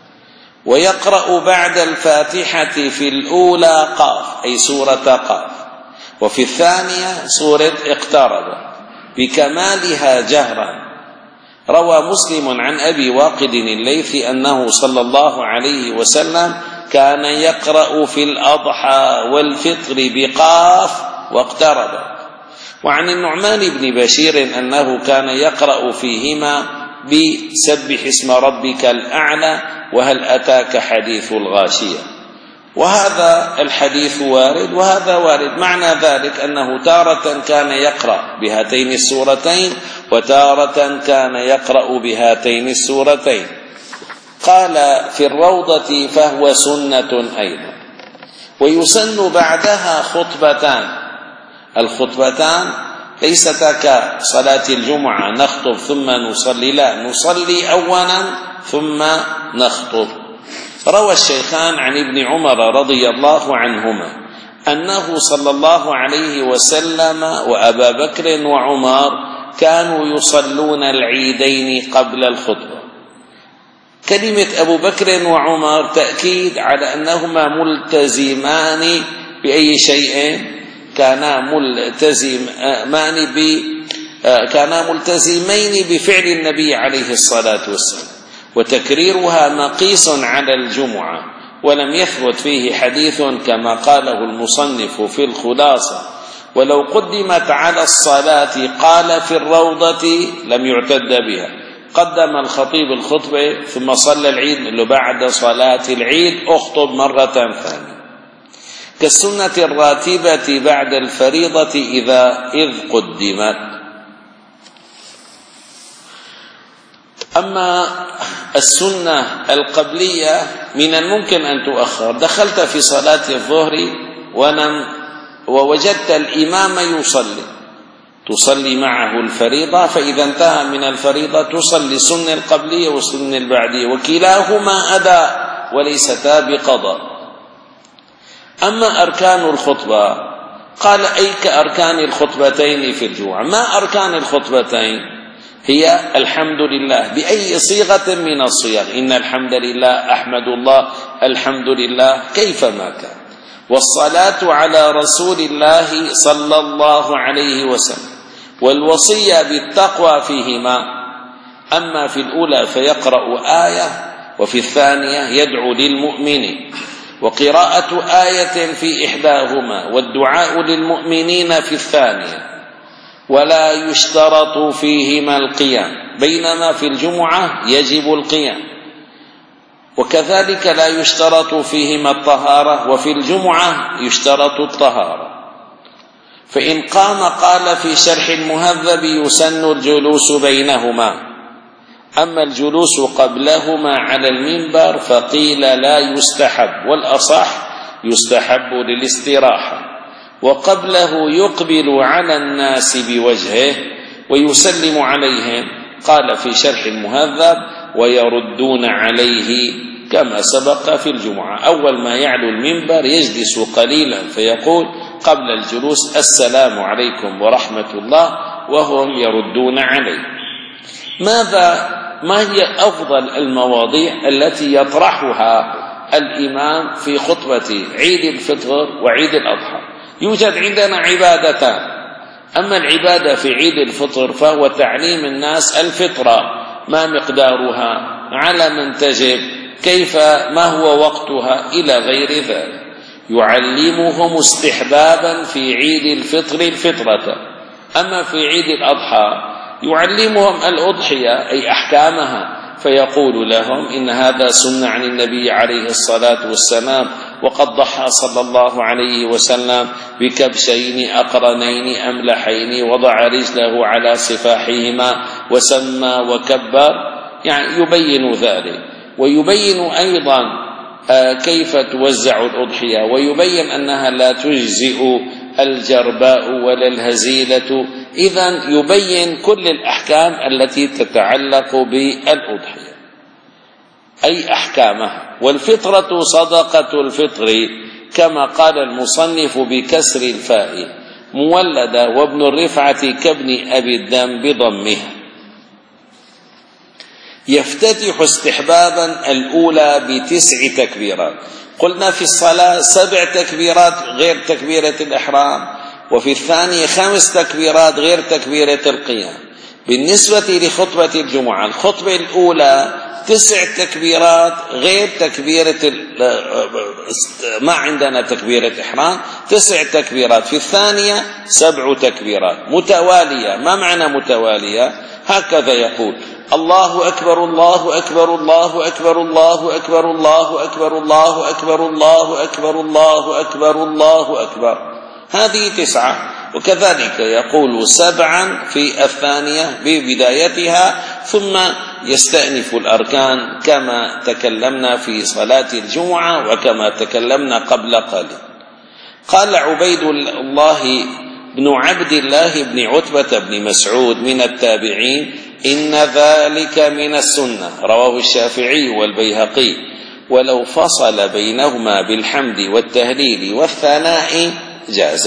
ويقرأ بعد الفاتحة في الأولى قاف أي سورة قاف، وفي الثانية سورة اقترب بكمالها جهرا. روى مسلم عن أبي واقد الليثي أنه صلى الله عليه وسلم كان يقرأ في الأضحى والفطر بقاف واقترب. وعن النعمان بن بشير أنه كان يقرأ فيهما بسبح اسم ربك الأعلى وهل أتاك حديث الغاشية. وهذا الحديث وارد وهذا وارد، معنى ذلك أنه تارة كان يقرأ بهاتين السورتين وتارة كان يقرأ بهاتين السورتين. قال في الروضة فهو سنة أيضا. ويسن بعدها خطبتان، الخطبتان ليستا كصلاة الجمعة نخطب ثم نصلي، لا، نصلي أولا ثم نخطب. روى الشيخان عن ابن عمر رضي الله عنهما أنه صلى الله عليه وسلم وأبا بكر وعمر كانوا يصلون العيدين قبل الخطبة. كلمة أبو بكر وعمر تأكيد على أنهما ملتزمان بأي شيء، كانا ملتزمان ب كانا ملتزمين بفعل النبي عليه الصلاة والسلام. وتكريرها مقيس على الجمعة، ولم يثبت فيه حديث كما قاله المصنف في الخلاصة. ولو قدمت على الصلاة قال في الروضة لم يعتد بها. قدم الخطيب الخطبة ثم صلى العيد اللي بعد صلاة العيد أخطب مرة ثانية، كالسنة الراتبة بعد الفريضة إذا إذ قدمت. أما السنة القبلية من الممكن أن تؤخر. دخلت في صلاة الظهر ونم ووجدت الإمام يصلي، تصلي معه الفريضة، فإذا انتهى من الفريضة تصلي السنة القبلية والسنة البعدية، وكلاهما أداء وليستا بقضاء. أما أركان الخطبة قال أي كأركان الخطبتين في الجمعة. ما أركان الخطبتين؟ هي الحمد لله بأي صيغة من الصيغ، إن الحمد لله، أحمد الله، الحمد لله كيفما كان، والصلاة على رسول الله صلى الله عليه وسلم، والوصية بالتقوى فيهما. أما في الأولى فيقرأ آية، وفي الثانية يدعو للمؤمنين، وقراءة آية في إحداهما والدعاء للمؤمنين في الثانية، ولا يشترط فيهما القيام، بينما في الجمعة يجب القيام، وكذلك لا يشترط فيهما الطهارة، وفي الجمعة يشترط الطهارة. فإن قام قال في شرح المهذب يسن الجلوس بينهما. أما الجلوس قبلهما على المنبر فقيل لا يستحب، والأصح يستحب للاستراحة، وقبله يقبل على الناس بوجهه ويسلم عليهم. قال في شرح المهذب ويردون عليه كما سبق في الجمعة. أول ما يعلو المنبر يجلس قليلا فيقول قبل الجلوس السلام عليكم ورحمة الله، وهم يردون عليه. ماذا ما هي أفضل المواضيع التي يطرحها الإمام في خطبة عيد الفطر وعيد الأضحى؟ يوجد عندنا عبادتان. أما العبادة في عيد الفطر فهو تعليم الناس الفطرة، ما مقدارها، على من تجب، كيف، ما هو وقتها، إلى غير ذلك. يعلمهم استحبابا في عيد الفطر الفطرة. أما في عيد الأضحى يعلمهم الأضحية أي أحكامها، فيقول لهم إن هذا سنة عن النبي عليه الصلاة والسلام، وقد ضحى صلى الله عليه وسلم بكبشين أقرنين أملحين، وضع رجله على صفاحهما وسمى وكبر، يعني يبين ذلك. ويبين أيضا كيف توزع الأضحية، ويبين أنها لا تجزئ الجرباء ولا الهزيلة. إذن يبين كل الأحكام التي تتعلق بالأضحية أي أحكامها. والفطرة صدقة الفطر كما قال المصنف بكسر الفاء مولدة، وابن الرفعة كابن أبي الدم بضمها. يفتتح استحبابا الأولى بتسع تكبيرات. قلنا في الصلاة سبع تكبيرات غير تكبيرة الإحرام، وفي الثانية خمس تكبيرات غير تكبيرة القيام. بالنسبة لخطبة الجمعة الخطبة الأولى تسع تكبيرات غير تكبيرة، ما عندنا تكبيرة إحرام، تسع تكبيرات. في الثانية سبع تكبيرات متوالية. ما معنى متوالية؟ هكذا يقول الله أكبر الله أكبر الله أكبر الله أكبر الله أكبر الله أكبر الله أكبر الله أكبر الله أكبر، هذه تسعة. وكذلك يقول سبعا في الثانية ببدايتها، ثم يستأنف الأركان كما تكلمنا في صلاة الجمعة وكما تكلمنا قبل قليل. قال عبيد الله بن عبد الله بن عتبة بن مسعود من التابعين إن ذلك من السنة، رواه الشافعي والبيهقي، ولو فصل بينهما بالحمد والتهليل والثناء جاز.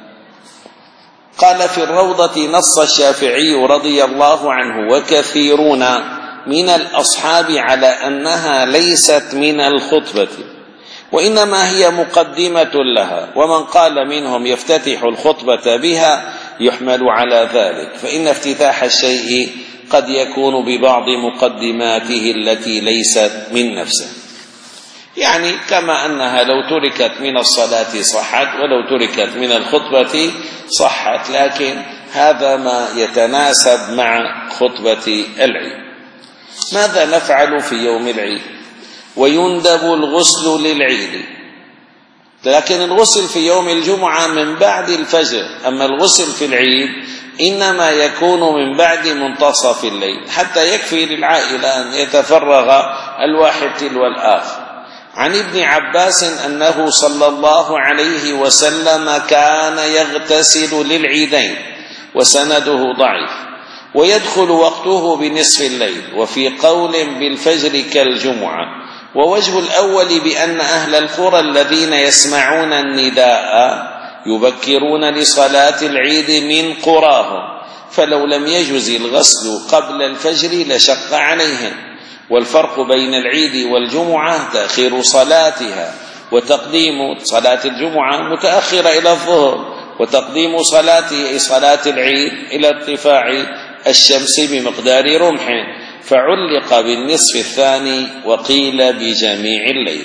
قال في الروضة نص الشافعي رضي الله عنه وكثيرون من الأصحاب على أنها ليست من الخطبة، وإنما هي مقدمة لها، ومن قال منهم يفتتح الخطبة بها يحمل على ذلك، فإن افتتاح الشيء قد يكون ببعض مقدماته التي ليست من نفسه، يعني كما أنها لو تركت من الصلاة صحت ولو تركت من الخطبة صحت، لكن هذا ما يتناسب مع خطبة العيد. ماذا نفعل في يوم العيد؟ ويندب الغسل للعيد، لكن الغسل في يوم الجمعة من بعد الفجر، أما الغسل في العيد إنما يكون من بعد منتصف الليل، حتى يكفي للعائلة أن يتفرغ الواحد تلو الآخر. عن ابن عباس أنه صلى الله عليه وسلم كان يغتسل للعيدين، وسنده ضعيف، ويدخل وقته بنصف الليل، وفي قول بالفجر كالجمعة. ووجه الأول بأن أهل القرى الذين يسمعون النداء يبكرون لصلاة العيد من قراهم، فلو لم يجز الغسل قبل الفجر لشق عليهم. والفرق بين العيد والجمعة تأخير صلاتها، وتقديم صلاة الجمعة متأخرة إلى الظهر، وتقديم صلاة صلاة العيد إلى ارتفاع الشمس بمقدار رمح، فعلق بالنصف الثاني وقيل بجميع الليل.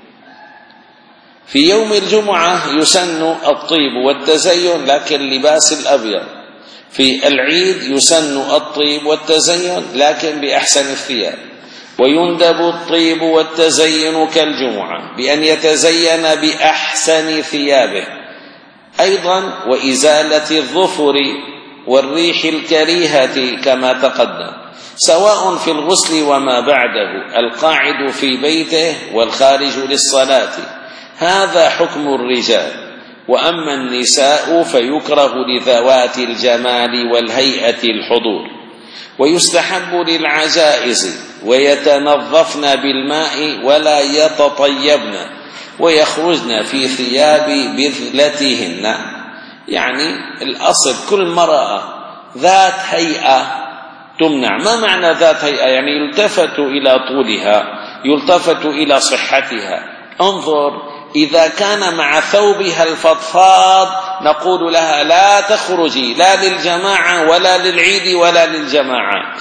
في يوم الجمعة يسن الطيب والتزين لكن لباس الأبيض، في العيد يسن الطيب والتزين لكن بأحسن الثياب. ويندب الطيب والتزين كالجمعة بأن يتزين بأحسن ثيابه أيضا، وإزالة الظفر والريح الكريهة كما تقدم، سواء في الغسل وما بعده، القاعد في بيته والخارج للصلاة. هذا حكم الرجال. وأما النساء فيكره لذوات الجمال والهيئة الحضور، ويستحب للعجائز، ويتنظفن بالماء ولا يتطيبن، ويخرجن في ثياب بذلتهن. يعني الأصل كل مرأة ذات هيئة تمنع. ما معنى ذات هيئة؟ يعني يلتفت إلى طولها، يلتفت إلى صحتها. انظر، إذا كان مع ثوبها الفضفاض نقول لها لا تخرجي لا للجماعة ولا للعيد ولا للجماعات.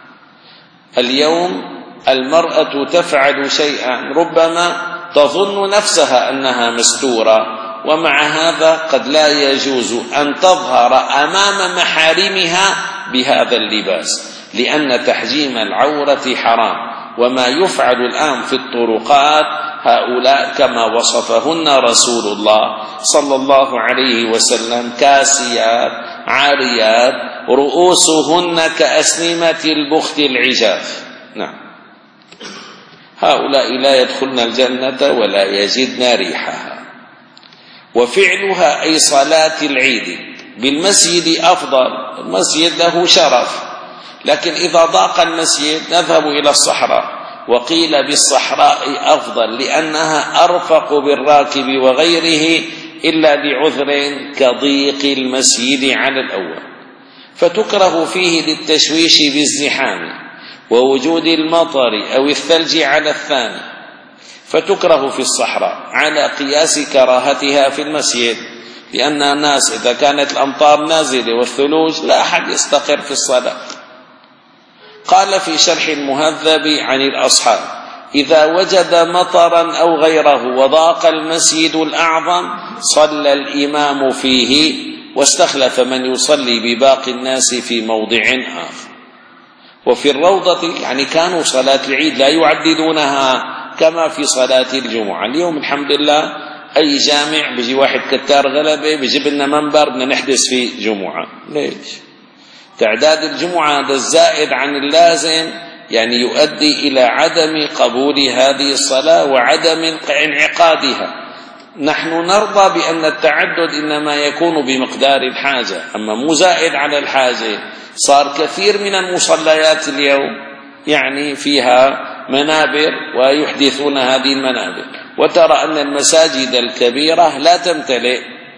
اليوم المرأة تفعل شيئا ربما تظن نفسها أنها مستورة، ومع هذا قد لا يجوز أن تظهر أمام محارمها بهذا اللباس، لأن تحجيم العورة حرام. وما يفعل الآن في الطرقات هؤلاء كما وصفهن رسول الله صلى الله عليه وسلم: كاسيات عاريات رؤوسهن كأسنمة البخت العجاف. نعم، هؤلاء لا يدخلن الجنة ولا يجدن ريحها. وفعلها أي صلاة العيد بالمسجد أفضل، المسجد له شرف، لكن إذا ضاق المسجد نذهب إلى الصحراء. وقيل بالصحراء أفضل لأنها أرفق بالراكب وغيره إلا بعذر كضيق المسجد على الأول، فتكره فيه للتشويش بالزحام ووجود المطر أو الثلج على الثاني، فتكره في الصحراء على قياس كراهتها في المسجد، لأن الناس إذا كانت الأمطار نازلة والثلوج لا أحد يستقر في الصلاة. قال في شرح المهذب عن الأصحاب: إذا وجد مطرا أو غيره وضاق المسجد الأعظم صلى الإمام فيه، واستخلف من يصلي بباقي الناس في موضع آخر. وفي الروضة يعني كانوا صلاة العيد لا يعددونها كما في صلاة الجمعة. اليوم الحمد لله أي جامع بيجي واحد كتار غلبة بيجيب لنا منبر بدنا نحدث فيه جمعة. ليش؟ تعداد الجمعة هذا الزائد عن اللازم يعني يؤدي إلى عدم قبول هذه الصلاة وعدم انعقادها. نحن نرضى بأن التعدد إنما يكون بمقدار الحاجة، أما مو زائد على الحاجة. صار كثير من المصليات اليوم يعني فيها منابر ويحدثون هذه المنابر، وترى أن المساجد الكبيرة لا تمتلئ.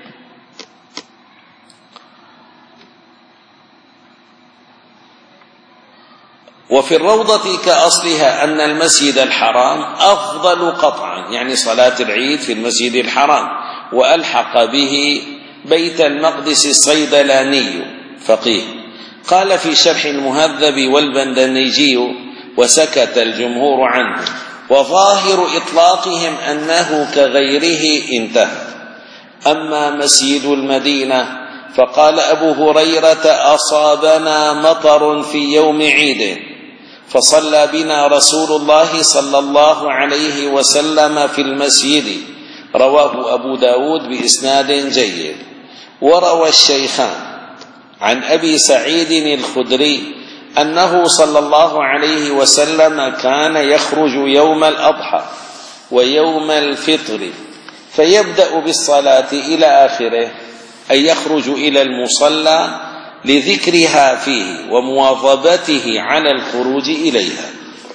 وفي الروضة كأصلها أن المسجد الحرام أفضل قطعا، يعني صلاة العيد في المسجد الحرام. وألحق به بيت المقدس الصيدلاني فقيه قال في شرح المهذب والبندنيجي: وسكت الجمهور عنه، وظاهر إطلاقهم أنه كغيره انتهى. أما مسجد المدينة فقال أبو هريرة: أصابنا مطر في يوم عيد فصلى بنا رسول الله صلى الله عليه وسلم في المسجد. رواه أبو داود بإسناد جيد. وروى الشيخان عن أبي سعيد الخدري أنه صلى الله عليه وسلم كان يخرج يوم الأضحى ويوم الفطر فيبدأ بالصلاة إلى آخره، أي يخرج إلى المصلى لذكرها فيه ومواظبته على الخروج إليها.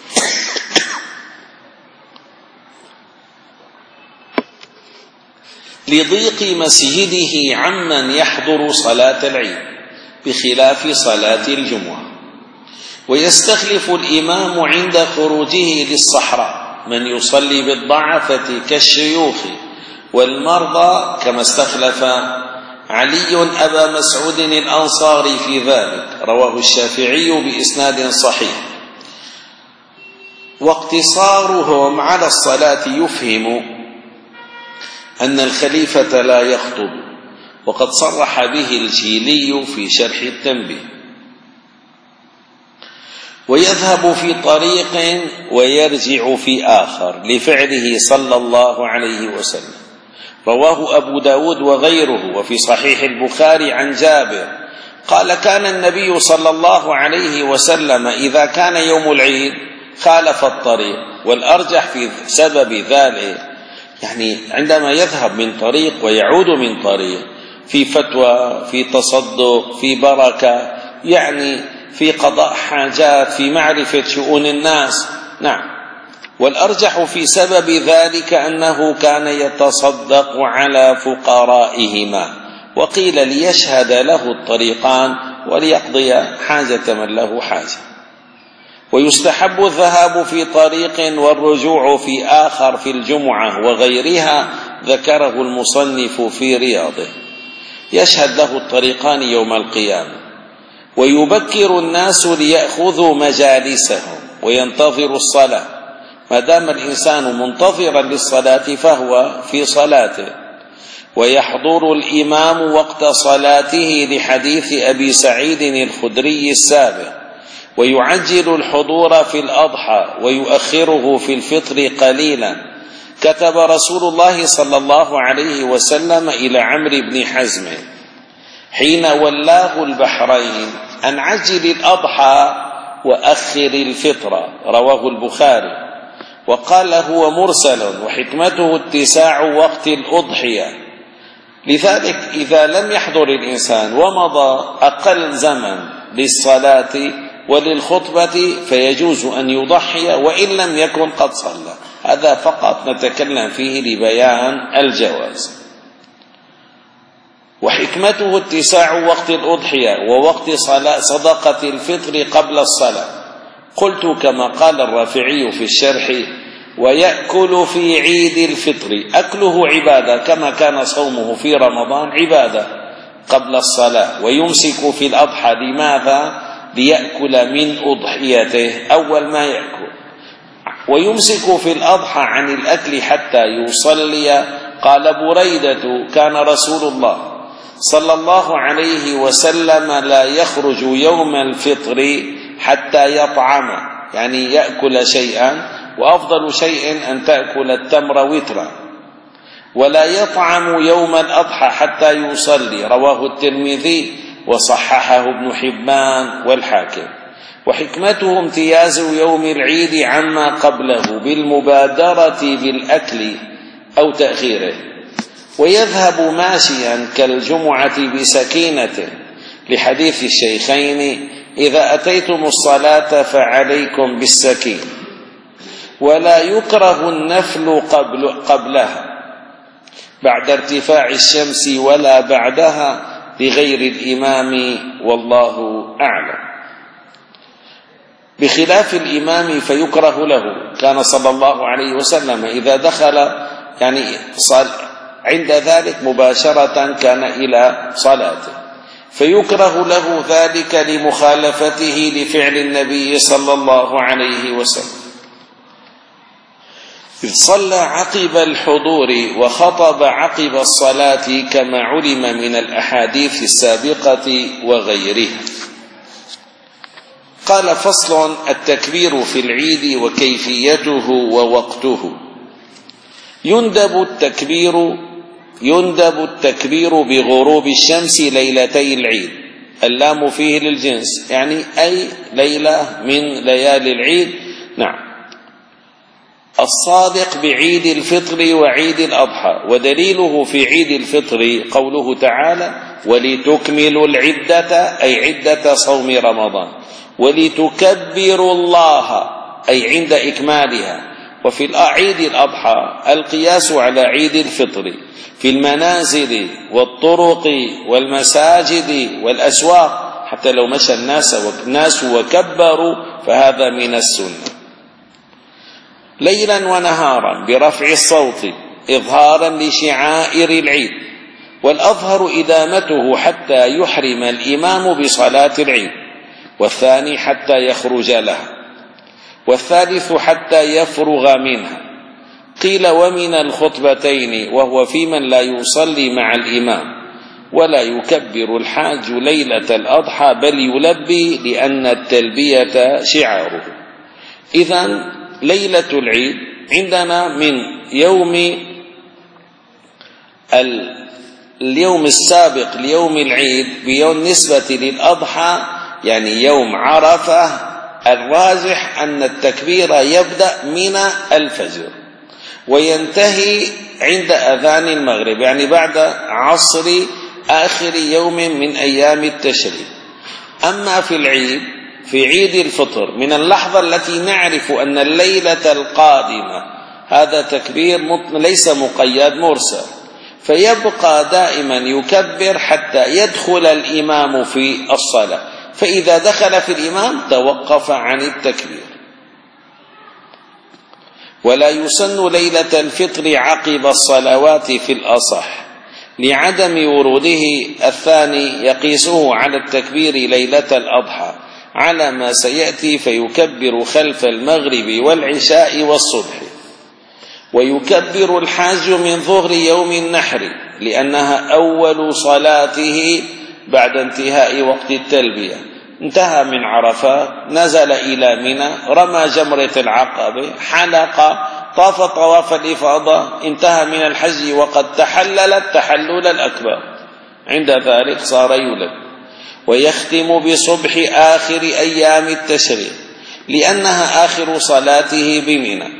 لضيق مسجده عمن يحضر صلاة العيد بخلاف صلاة الجمعة. ويستخلف الإمام عند خروجه للصحراء من يصلي بالضعفة كالشيوخ والمرضى، كما استخلف علي أبا مسعود الأنصاري في ذلك. رواه الشافعي بإسناد صحيح. واقتصارهم على الصلاة يفهم أن الخليفة لا يخطب، وقد صرح به الجيلي في شرح التنبيه. ويذهب في طريق ويرجع في آخر لفعله صلى الله عليه وسلم. رواه أبو داود وغيره. وفي صحيح البخاري عن جابر قال: كان النبي صلى الله عليه وسلم إذا كان يوم العيد خالف الطريق. والأرجح في سبب ذلك يعني عندما يذهب من طريق ويعود من طريق، في فتوى، في تصدق، في بركة، يعني في قضاء حاجات، في معرفة شؤون الناس. نعم. والأرجح في سبب ذلك أنه كان يتصدق على فقرائهما، وقيل ليشهد له الطريقان وليقضي حاجة من له حاجة. ويستحب الذهاب في طريق والرجوع في آخر في الجمعة وغيرها، ذكره المصنف في رياضه. يشهد له الطريقان يوم القيامة. ويبكر الناس ليأخذوا مجالسهم وينتظروا الصلاة. ما دام الإنسان منتظرا للصلاة فهو في صلاته. ويحضر الإمام وقت صلاته لحديث أبي سعيد الخدري السابق. ويعجل الحضور في الأضحى ويؤخره في الفطر قليلا. كتب رسول الله صلى الله عليه وسلم إلى عمرو بن حزم حين ولاه البحرين أن عجل الأضحى وأخر الفطر. رواه البخاري. وقال: هو مرسل وحكمته اتساع وقت الأضحية. لذلك إذا لم يحضر الإنسان ومضى أقل زمن للصلاة وللخطبة فيجوز أن يضحي وإن لم يكن قد صلى. هذا فقط نتكلم فيه لبيان الجواز. وحكمته اتساع وقت الأضحية ووقت صدقة الفطر قبل الصلاة. قلت كما قال الرافعي في الشرح: ويأكل في عيد الفطر. أكله عبادة كما كان صومه في رمضان عبادة قبل الصلاة. ويمسك في الأضحى. لماذا؟ ليأكل من أضحيته أول ما يأكل. ويمسك في الأضحى عن الأكل حتى يصلي. قال بريدة: كان رسول الله صلى الله عليه وسلم لا يخرج يوم الفطر حتى يطعم، يعني يأكل شيئا، وأفضل شيء أن تأكل التمر وترا. ولا يطعم يوم الأضحى حتى يصلي. رواه الترمذي وصححه ابن حبان والحاكم. وحكمته امتياز يوم العيد عما قبله بالمبادرة بالأكل أو تأخيره. ويذهب ماشيا كالجمعة بسكينة لحديث الشيخين: إذا أتيتم الصلاة فعليكم بالسكين. ولا يكره النفل قبل قبلها بعد ارتفاع الشمس ولا بعدها لغير الإمام، والله أعلم. بخلاف الإمام فيكره له. كان صلى الله عليه وسلم إذا دخل يعني عند ذلك مباشرة كان إلى صلاته. فيكره له ذلك لمخالفته لفعل النبي صلى الله عليه وسلم، إذ صلى عقب الحضور وخطب عقب الصلاة كما علم من الأحاديث السابقة وغيرها. قال: فصل: التكبير في العيد وكيفيته ووقته. يندب التكبير يندب التكبير بغروب الشمس ليلتي العيد. اللام فيه للجنس، يعني أي ليلة من ليالي العيد. نعم. الصادق بعيد الفطر وعيد الأضحى، ودليله في عيد الفطر قوله تعالى: ولتكملوا العدة، أي عدة صوم رمضان، ولتكبروا الله، أي عند إكمالها. وفي عيد الأضحى القياس على عيد الفطر في المنازل والطرق والمساجد والأسواق، حتى لو مشى الناس وكبروا فهذا من السنة. ليلا ونهارا برفع الصوت إظهارا لشعائر العيد، والأظهر إدامته حتى يحرم الإمام بصلاة العيد، والثاني حتى يخرج لها، والثالث حتى يفرغ منها. قيل: ومن الخطبتين، وهو في من لا يصلي مع الإمام، ولا يكبر الحاج ليلة الأضحى بل يلبي، لأن التلبية شعاره. إذن ليلة العيد عندنا من يوم اليوم السابق ليوم العيد بيوم نسبة للأضحى، يعني يوم عرفة. الراجح أن التكبير يبدأ من الفجر وينتهي عند أذان المغرب، يعني بعد عصر آخر يوم من أيام التشريق. أما في العيد، في عيد الفطر، من اللحظة التي نعرف أن الليلة القادمة، هذا تكبير ليس مقيد مرسل، فيبقى دائما يكبر حتى يدخل الإمام في الصلاة، فإذا دخل في الإمام توقف عن التكبير. ولا يسن ليلة الفطر عقب الصلوات في الأصح، لعدم وروده الثاني يقيسه على التكبير ليلة الأضحى على ما سيأتي، فيكبر خلف المغرب والعشاء والصبح. ويكبر الحاج من ظهر يوم النحر، لأنها أول صلاته بعد انتهاء وقت التلبية. انتهى من عرفات، نزل إلى منى، رمى جمرة العقبة، حلق، طاف طواف الإفاضة، انتهى من الحج وقد تحلل التحلل الأكبر، عند ذلك صار يلب. ويختم بصبح آخر أيام التشريق، لأنها آخر صلاته بمنى.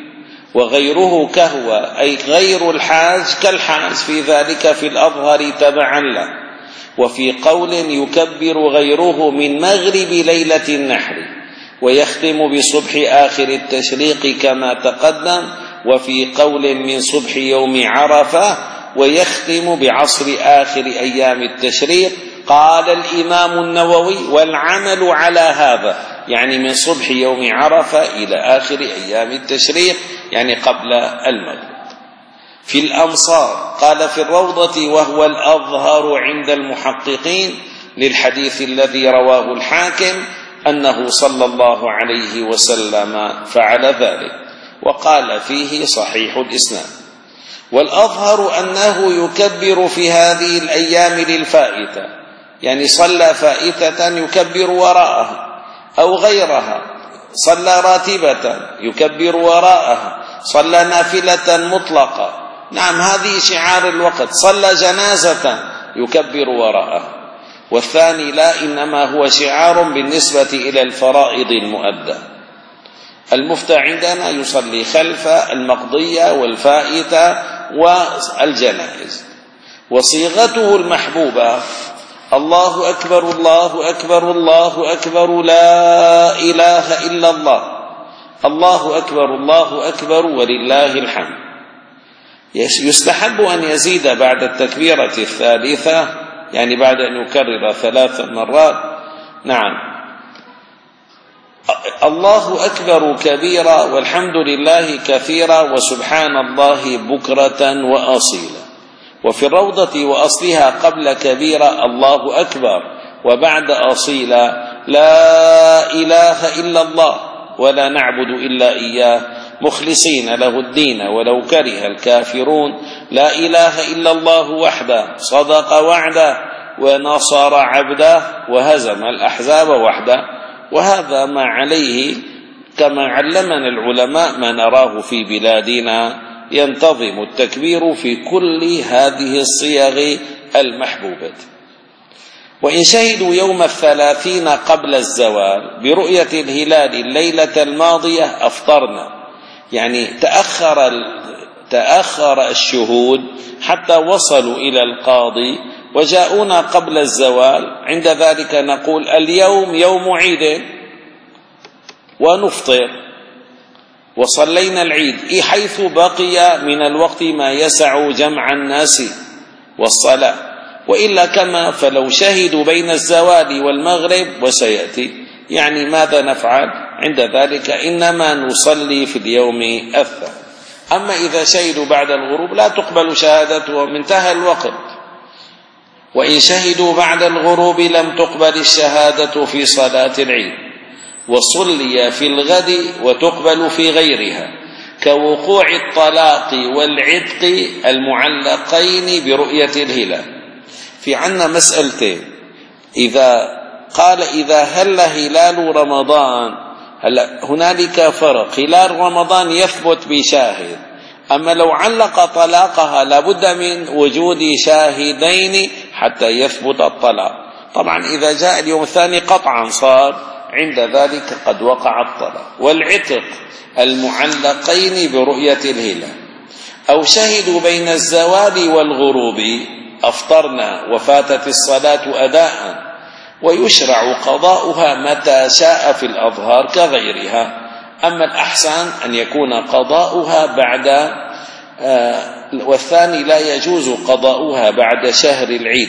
وغيره كهو، أي غير الحاج كالحاج في ذلك في الأظهر تبعا له. وفي قول يكبر غيره من مغرب ليلة النحر، ويختم بصبح آخر التشريق كما تقدم. وفي قول من صبح يوم عرفة، ويختم بعصر آخر أيام التشريق. قال الإمام النووي: والعمل على هذا، يعني من صبح يوم عرفة إلى آخر أيام التشريق، يعني قبل المغرب. في الأمصار قال: في الروضة، وهو الأظهر عند المحققين، للحديث الذي رواه الحاكم أنه صلى الله عليه وسلم فعل ذلك، وقال فيه صحيح الإسناد. والأظهر أنه يكبر في هذه الأيام للفائتة، يعني صلى فائتة يكبر وراءها، أو غيرها، صلى راتبة يكبر وراءها، صلى نافلة مطلقة. نعم، هذه شعار الوقت. صلى جنازة يكبر وراءها. والثاني لا، إنما هو شعار بالنسبة إلى الفرائض المؤدى. المفتى عندنا يصلي خلف المقضية والفائتة والجنائز. وصيغته المحبوبة: الله أكبر الله أكبر الله أكبر لا إله إلا الله، الله أكبر الله أكبر ولله الحمد. يستحب أن يزيد بعد التكبيرة الثالثة، يعني بعد أن يكرر ثلاث مرات. نعم، الله أكبر كبيرا، والحمد لله كثيرا، وسبحان الله بكرة وأصيلا. وفي الروضة وأصلها قبل كبيرة: الله أكبر وبعد أصيلا لا إله إلا الله ولا نعبد إلا إياه مخلصين له الدين ولو كره الكافرون لا إله إلا الله وحده صدق وعده ونصر عبده وهزم الأحزاب وحده. وهذا ما عليه كما علمنا العلماء ما نراه في بلادنا، ينتظم التكبير في كل هذه الصيغ المحبوبة. وإن شهدوا يوم الثلاثين قبل الزوال برؤية الهلال الليلة الماضية أفطرنا، يعني تأخر تأخر الشهود حتى وصلوا إلى القاضي وجاءونا قبل الزوال، عند ذلك نقول اليوم يوم عيد ونفطر وصلينا العيد حيث بقي من الوقت ما يسع جمع الناس والصلاة. وإلا كما فلو شهدوا بين الزوال والمغرب وسيأتي، يعني ماذا نفعل عند ذلك؟ إنما نصلي في اليوم الثاني. أما إذا شهدوا بعد الغروب لا تقبل شهادتهم، انتهى الوقت. وإن شهدوا بعد الغروب لم تقبل الشهادة في صلاة العيد، وصلي في الغد وتقبل في غيرها، كوقوع الطلاق والعتق المعلقين برؤية الهلال. في عنا مسألتين، إذا قال إذا هل هلال رمضان، هلا هنالك فرق، هلال رمضان يثبت بشاهد، أما لو علق طلاقها لابد من وجود شاهدين حتى يثبت الطلاق. طبعا إذا جاء اليوم الثاني قطعا صار عند ذلك قد وقع الطلاق. والعتق المعلقين برؤية الهلال. أو شهدوا بين الزوال والغروب أفطرنا وفاتت الصلاة أداء، ويشرع قضاؤها متى شاء في الأظهار كغيرها. أما الأحسن أن يكون قضاؤها بعد آه والثاني لا يجوز قضاؤها بعد شهر العيد.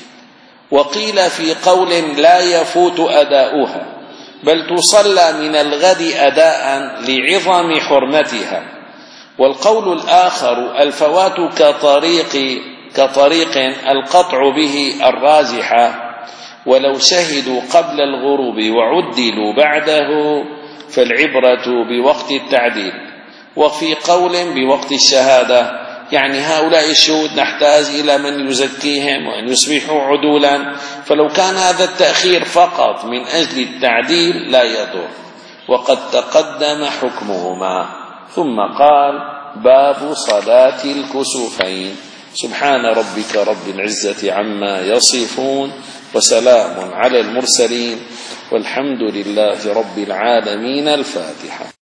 وقيل في قول لا يفوت أداؤها بل تصلى من الغد أداء لعظم حرمتها. والقول الآخر الفوات كطريق كطريق القطع به الراجحة، ولو شهدوا قبل الغروب وعدلوا بعده فالعبرة بوقت التعديل. وفي قول بوقت الشهادة، يعني هؤلاء الشهود نحتاج إلى من يزكيهم وأن يصبحوا عدولا، فلو كان هذا التأخير فقط من أجل التعديل لا يضر. وقد تقدم حكمهما. ثم قال باب صلاة الكسوفين. سبحان ربك رب العزة عما يصفون وسلام على المرسلين والحمد لله رب العالمين. الفاتحة.